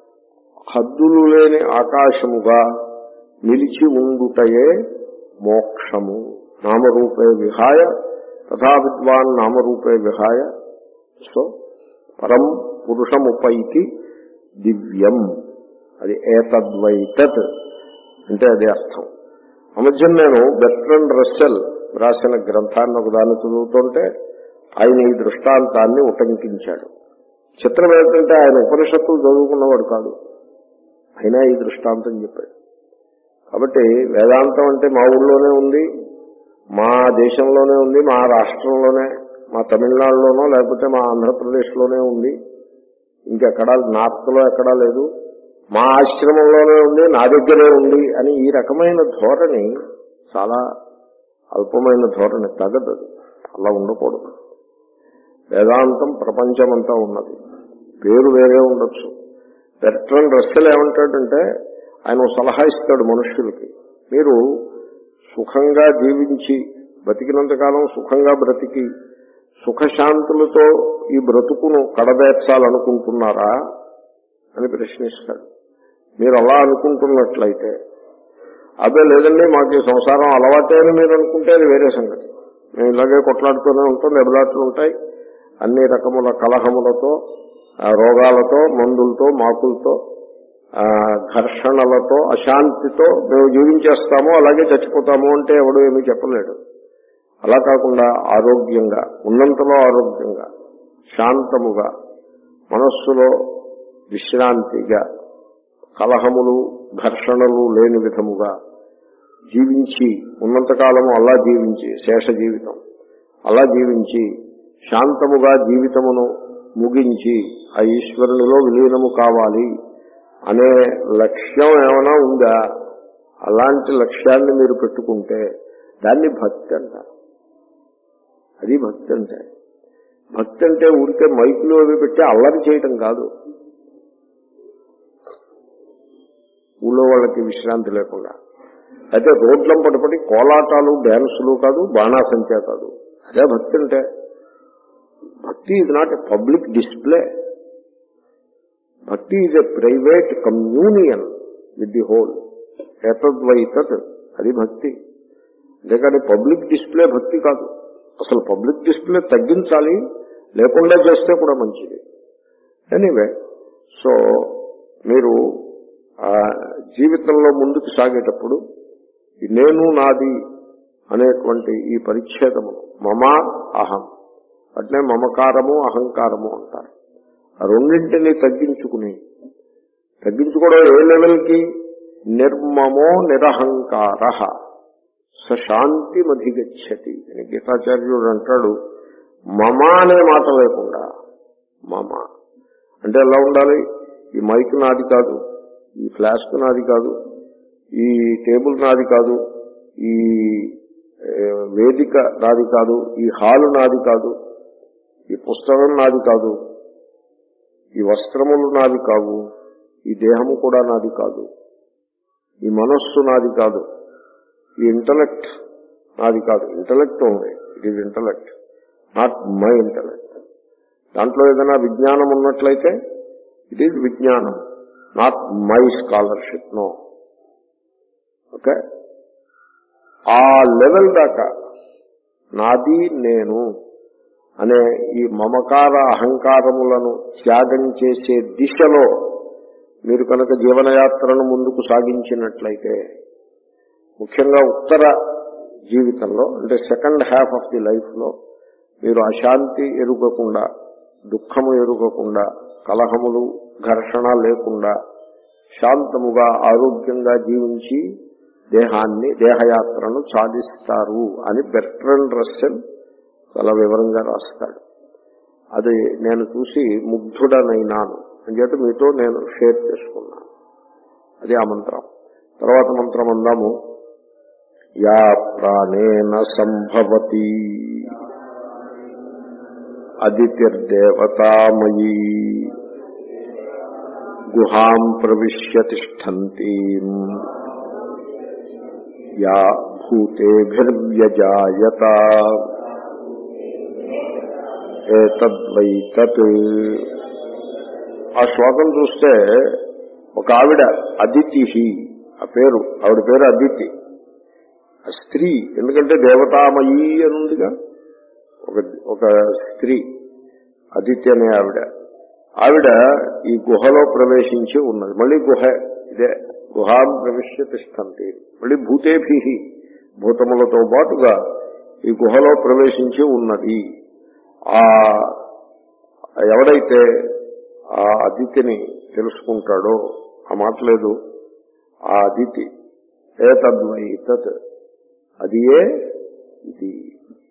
S1: హద్దులు లేని ఆకాశముగా నిలిచి ఉండుటయే మోక్షము. నామరూపే విహాయ తథా విద్వాన్ నామరూపే విహాయ. సో పరం పురుషముపైతి దివ్యం, అది ఏతద్వైతత్ అంటే అదే అర్థం. ఆ మధ్య నేను బెర్ట్రాండ్ రస్సెల్ రాసిన గ్రంథాన్ని ఒకదాన్ని చదువుతుంటే ఆయన ఈ దృష్టాంతాన్ని ఉటంకించాడు. చిత్రం ఏంటంటే ఆయన ఉపనిషత్తులు చదువుకున్నవాడు కాదు, అయినా ఈ దృష్టాంతం చెప్పాడు. కాబట్టి వేదాంతం అంటే మా ఊళ్ళోనే ఉంది, మా దేశంలోనే ఉంది, మా రాష్ట్రంలోనే, మా తమిళనాడులోనో లేకపోతే మా ఆంధ్రప్రదేశ్లోనే ఉంది, ఇంకెక్కడా నార్త్లో ఎక్కడా లేదు, మా ఆశ్రమంలోనే ఉండి నా దగ్గరే ఉండి అని ఈ రకమైన ధోరణి చాలా అల్పమైన ధోరణి, తగదు. అలా ఉండకూడదు. వేదాంతం ప్రపంచమంతా ఉన్నది, పేరు వేరే ఉండొచ్చు. బెర్ట్రాండ్ రస్సెల్ ఏమంటాడంటే, ఆయన సలహా ఇస్తాడు మనుష్యులకి, మీరు సుఖంగా జీవించి బతికినంతకాలం సుఖంగా బ్రతికి సుఖశాంతులతో ఈ బ్రతుకును కడబేర్చాలనుకుంటున్నారా అని ప్రశ్నిస్తాడు. మీరు అలా అనుకుంటున్నట్లయితే, అదే లేదండి మాకు ఈ సంసారం అలవాటే అని మీరు అనుకుంటే అది వేరే సంగతి. మేము ఇలాగే కొట్లాడుతూనే ఉంటాం, దెబ్బలాట్లు ఉంటాయి, అన్ని రకముల కలహములతో, రోగాలతో, మందులతో, మాకులతో, ఘర్షణలతో, అశాంతితో మేము జీవించేస్తాము, అలాగే చచ్చిపోతాము అంటే ఎవడు ఏమీ చెప్పలేడు. అలా కాకుండా ఆరోగ్యంగా, ఉన్నంతలో ఆరోగ్యంగా, శాంతముగా, మనస్సులో విశ్రాంతిగా, కలహములు ఘర్షణలు లేని విధముగా జీవించి ఉన్నంతకాలము అలా జీవించి, శేష జీవితం అలా జీవించి శాంతముగా జీవితమును ముగించి ఆ ఈశ్వరునిలో విలీనము కావాలి అనే లక్ష్యం ఏమైనా ఉందా? అలాంటి లక్ష్యాన్ని మీరు పెట్టుకుంటే దాన్ని భక్తి అంటారు. అది భక్తి అంటే. భక్తి అంటే ఊరికే మైకులు అవి పెట్టి అల్లరి చేయటం కాదు, ఊళ్ళో వాళ్ళకి విశ్రాంతి లేకుండా, అయితే రోడ్లం పట్టుపడి కోలాటాలు డ్యాన్సులు కాదు, బాణాసంచా కాదు. అదే భక్తి అంటే. Bhakti is not a public display. Bhakti is a private communion with the whole. ఏతద్వైతత్, అది భక్తి. అంతేకాని పబ్లిక్ డిస్ప్లే భక్తి కాదు. అసలు పబ్లిక్ డిస్ప్లే తగ్గించాలి, లేకుండా చేస్తే కూడా మంచిది. ఎనీవే, సో మీరు జీవితంలో ముందుకు సాగేటప్పుడు నేను నాది అనేటువంటి ఈ పరిచ్ఛేదము, మమ అహం, అట్లే మమకారము అహంకారము అంటారు. ఆ రెండింటినీ తగ్గించుకుని, తగ్గించుకోవడం ఏ లెవెల్కి? నిర్మమో నిరహంకార సశాంతి మధిగచ్చతి అని గీతాచార్యుడు అంటాడు. మమ అనే మాట లేకుండా, మమ అంటే ఎలా ఉండాలి? ఈ మైక్ నాది కాదు, ఈ ఫ్లాస్క్ నాది కాదు, ఈ టేబుల్ నాది కాదు, ఈ వేదిక నాది కాదు, ఈ హాలు నాది కాదు, ఈ పుస్తకం నాది కాదు, ఈ వస్త్రములు నాది కావు, ఈ దేహము కూడా నాది కాదు, ఈ మనస్సు నాది కాదు, ఈ ఇంటలెక్ట్ నాది కాదు. ఇంటలెక్ట్ ఉంది, it is intellect, not my intellect. దాంట్లో ఏదైనా విజ్ఞానం ఉన్నట్లయితే it is vijnanam, not my scholarship. No. Okay, ఆ లెవెల్ దాకా నాది నేను అనే ఈ మమకార అహంకారములను త్యాగం చేసే దిశలో మీరు కనుక జీవనయాత్రను ముందుకు సాగించినట్లయితే, ముఖ్యంగా ఉత్తర జీవితంలో అంటే second half of the life లో మీరు అశాంతి ఎరుగకుండా, దుఃఖము ఎరుగకుండా, కలహములు ఘర్షణ లేకుండా శాంతముగా ఆరోగ్యంగా జీవించి దేహాన్ని దేహయాత్రను సాధిస్తారు అని బెర్ట్రాండ్ రస్సెల్ చాలా వివరంగా రాస్తాడు. అది నేను చూసి ముగ్ధుడనైనాను అని చెప్పి మీతో నేను షేర్ చేసుకున్నాను. అది ఆ మంత్రం. తర్వాత మంత్రం అందాము. యా ప్రాణేన సంభవతి అదితిర్దేవతామయీ గుహాం ప్రవిశ్య తిష్టంతి యా భూతేభిర్వ్యజాయత ఏతద్వైతత్. ఆ శ్లోకం చూస్తే ఒక ఆవిడ అదితి, ఆ పేరు ఆవిడ పేరు అదితి, ఆ స్త్రీ. ఎందుకంటే దేవతామయీ అని ఉందిగా, ఒక ఒక స్త్రీ అదితి అనే ఆవిడ. ఆవిడ ఈ గుహలో ప్రవేశించి ఉన్నది. మళ్ళీ గుహ ఇదే, గుహాం ప్రవిశ్య తిష్టంతి. మళ్ళీ భూతేభి, భూతములతో పాటుగా ఈ గుహలో ప్రవేశించి ఉన్నది. ఆ ఎవడైతే ఆ అదితిని తెలుసుకుంటాడో, ఆ మాట లేదు, ఆ అదితి ఏతద్వైతత్, అది ఏ ఇది.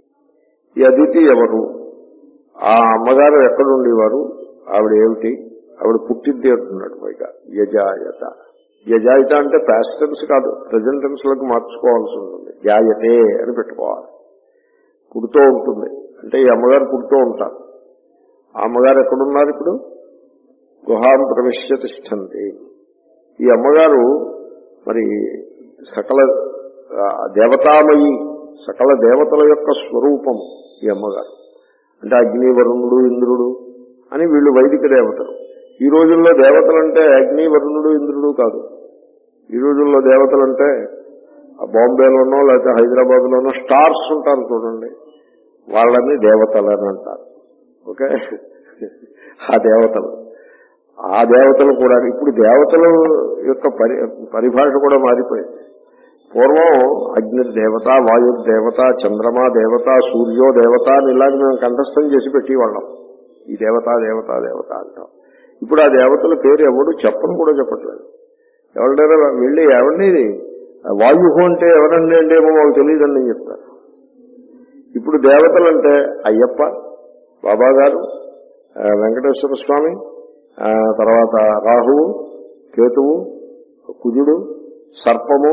S1: ఈ అదితి ఎవరు? ఆ అమ్మగారు ఎక్కడుండేవారు? ఆవిడ ఏమిటి? ఆవిడ పుట్టిద్ది అంటున్నాడు పైగా. యజాయత. యజాయత అంటే పాస్ట్ టెన్స్ కాదు, ప్రెజెంట్ టెన్స్ లకు మార్చుకోవాల్సి ఉంటుంది. జాయతే అని పెట్టుకోవాలి. పుడుతూ ఉంటుంది అంటే ఈ అమ్మగారు పుడుతూ ఉంటారు. ఆ అమ్మగారు ఎక్కడున్నారు ఇప్పుడు? గుహాం ప్రవిశ్య తిష్టంతి. ఈ అమ్మగారు మరి సకల దేవతామయి, సకల దేవతల యొక్క స్వరూపం ఈ అమ్మగారు. అంటే అగ్ని, వరుణుడు, ఇంద్రుడు అని వీళ్ళు వైదిక దేవతలు. ఈ రోజుల్లో దేవతలంటే అగ్ని, వరుణుడు, ఇంద్రుడు కాదు. ఈ రోజుల్లో దేవతలంటే బాంబేలోనో లేకపోతే హైదరాబాద్ లోనో స్టార్స్ ఉంటారు చూడండి, వాళ్ళని దేవతలని అంటారు. ఓకే, ఆ దేవతలు ఆ దేవతలు కూడా ఇప్పుడు దేవతల యొక్క పరి పరిభాష కూడా మారిపోయింది. పూర్వం అగ్నిర్దేవత, వాయుర్దేవత, చంద్రమా దేవత, సూర్యో దేవత అని ఇలాగ మేము కంఠస్థం చేసి పెట్టేవాళ్ళం. ఈ దేవత దేవత దేవత అంటాం. ఇప్పుడు ఆ దేవతల పేరు ఎవడు చెప్పను కూడా చెప్పట్లేదు. ఎవరినైనా వెళ్ళి ఎవరిని వాయు అంటే ఎవరండి అంటే ఏమో మాకు తెలియదండి అని చెప్తారు. ఇప్పుడు దేవతలు అంటే అయ్యప్ప, బాబా గారు, వెంకటేశ్వర స్వామి, తర్వాత రాహువు, కేతువు, కుజుడు, సర్పము,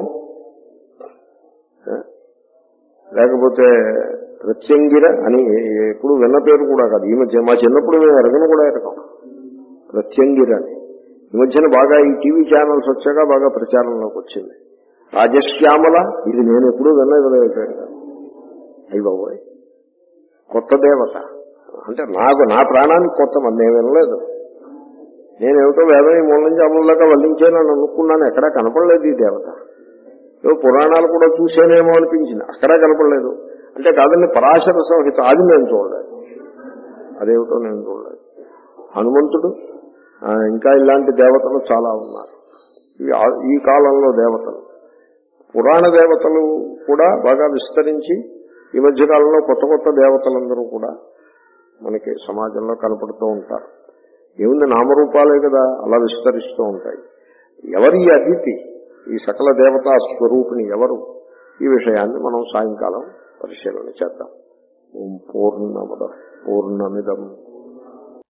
S1: లేకపోతే ప్రత్యంగిర అని ఎప్పుడు విన్న పేరు కూడా కాదు. ఈ మధ్య మా చిన్నప్పుడు మేము ఎరగను కూడా ఎరగం ప్రత్యంగిర అని. ఈ మధ్యన బాగా ఈ టీవీ ఛానల్స్ వచ్చాక బాగా ప్రచారంలోకి వచ్చింది. రాజశ్యామల, ఇది నేను ఎప్పుడూ వినలేదు పేరు కాదు. అయ్యి బాబోయ్, కొత్త దేవత అంటే నాకు నా ప్రాణానికి కొత్త, మరి నేను వినలేదు. నేనేమిటో వేదం ఈ మూల నుంచి అమలులాగా వల్లించాను అని అనుకున్నాను. ఎక్కడా కనపడలేదు ఈ దేవత. పురాణాలు కూడా చూసేనేమో అనిపించింది, అక్కడా కనపడలేదు. అంటే కాదండి, పరాశర సంహిత అది నేను చూడలేదు, అదేమిటో నేను చూడలేదు. హనుమంతుడు, ఇంకా ఇలాంటి దేవతలు చాలా ఉన్నారు ఈ కాలంలో. దేవతలు, పురాణ దేవతలు కూడా బాగా విస్తరించి ఈ మధ్య కాలంలో కొత్త కొత్త దేవతలందరూ కూడా మనకి సమాజంలో కనపడుతూ ఉంటారు. ఏముంది, నామరూపాలే కదా, అలా విస్తరిస్తూ ఉంటాయి. ఎవరి అతిథి ఈ సకల దేవతా స్వరూపిణి ఎవరు? ఈ విషయాన్ని మనం సాయంకాలం పరిశీలన చేద్దాం. ఓం పూర్ణమద పూర్ణమిదం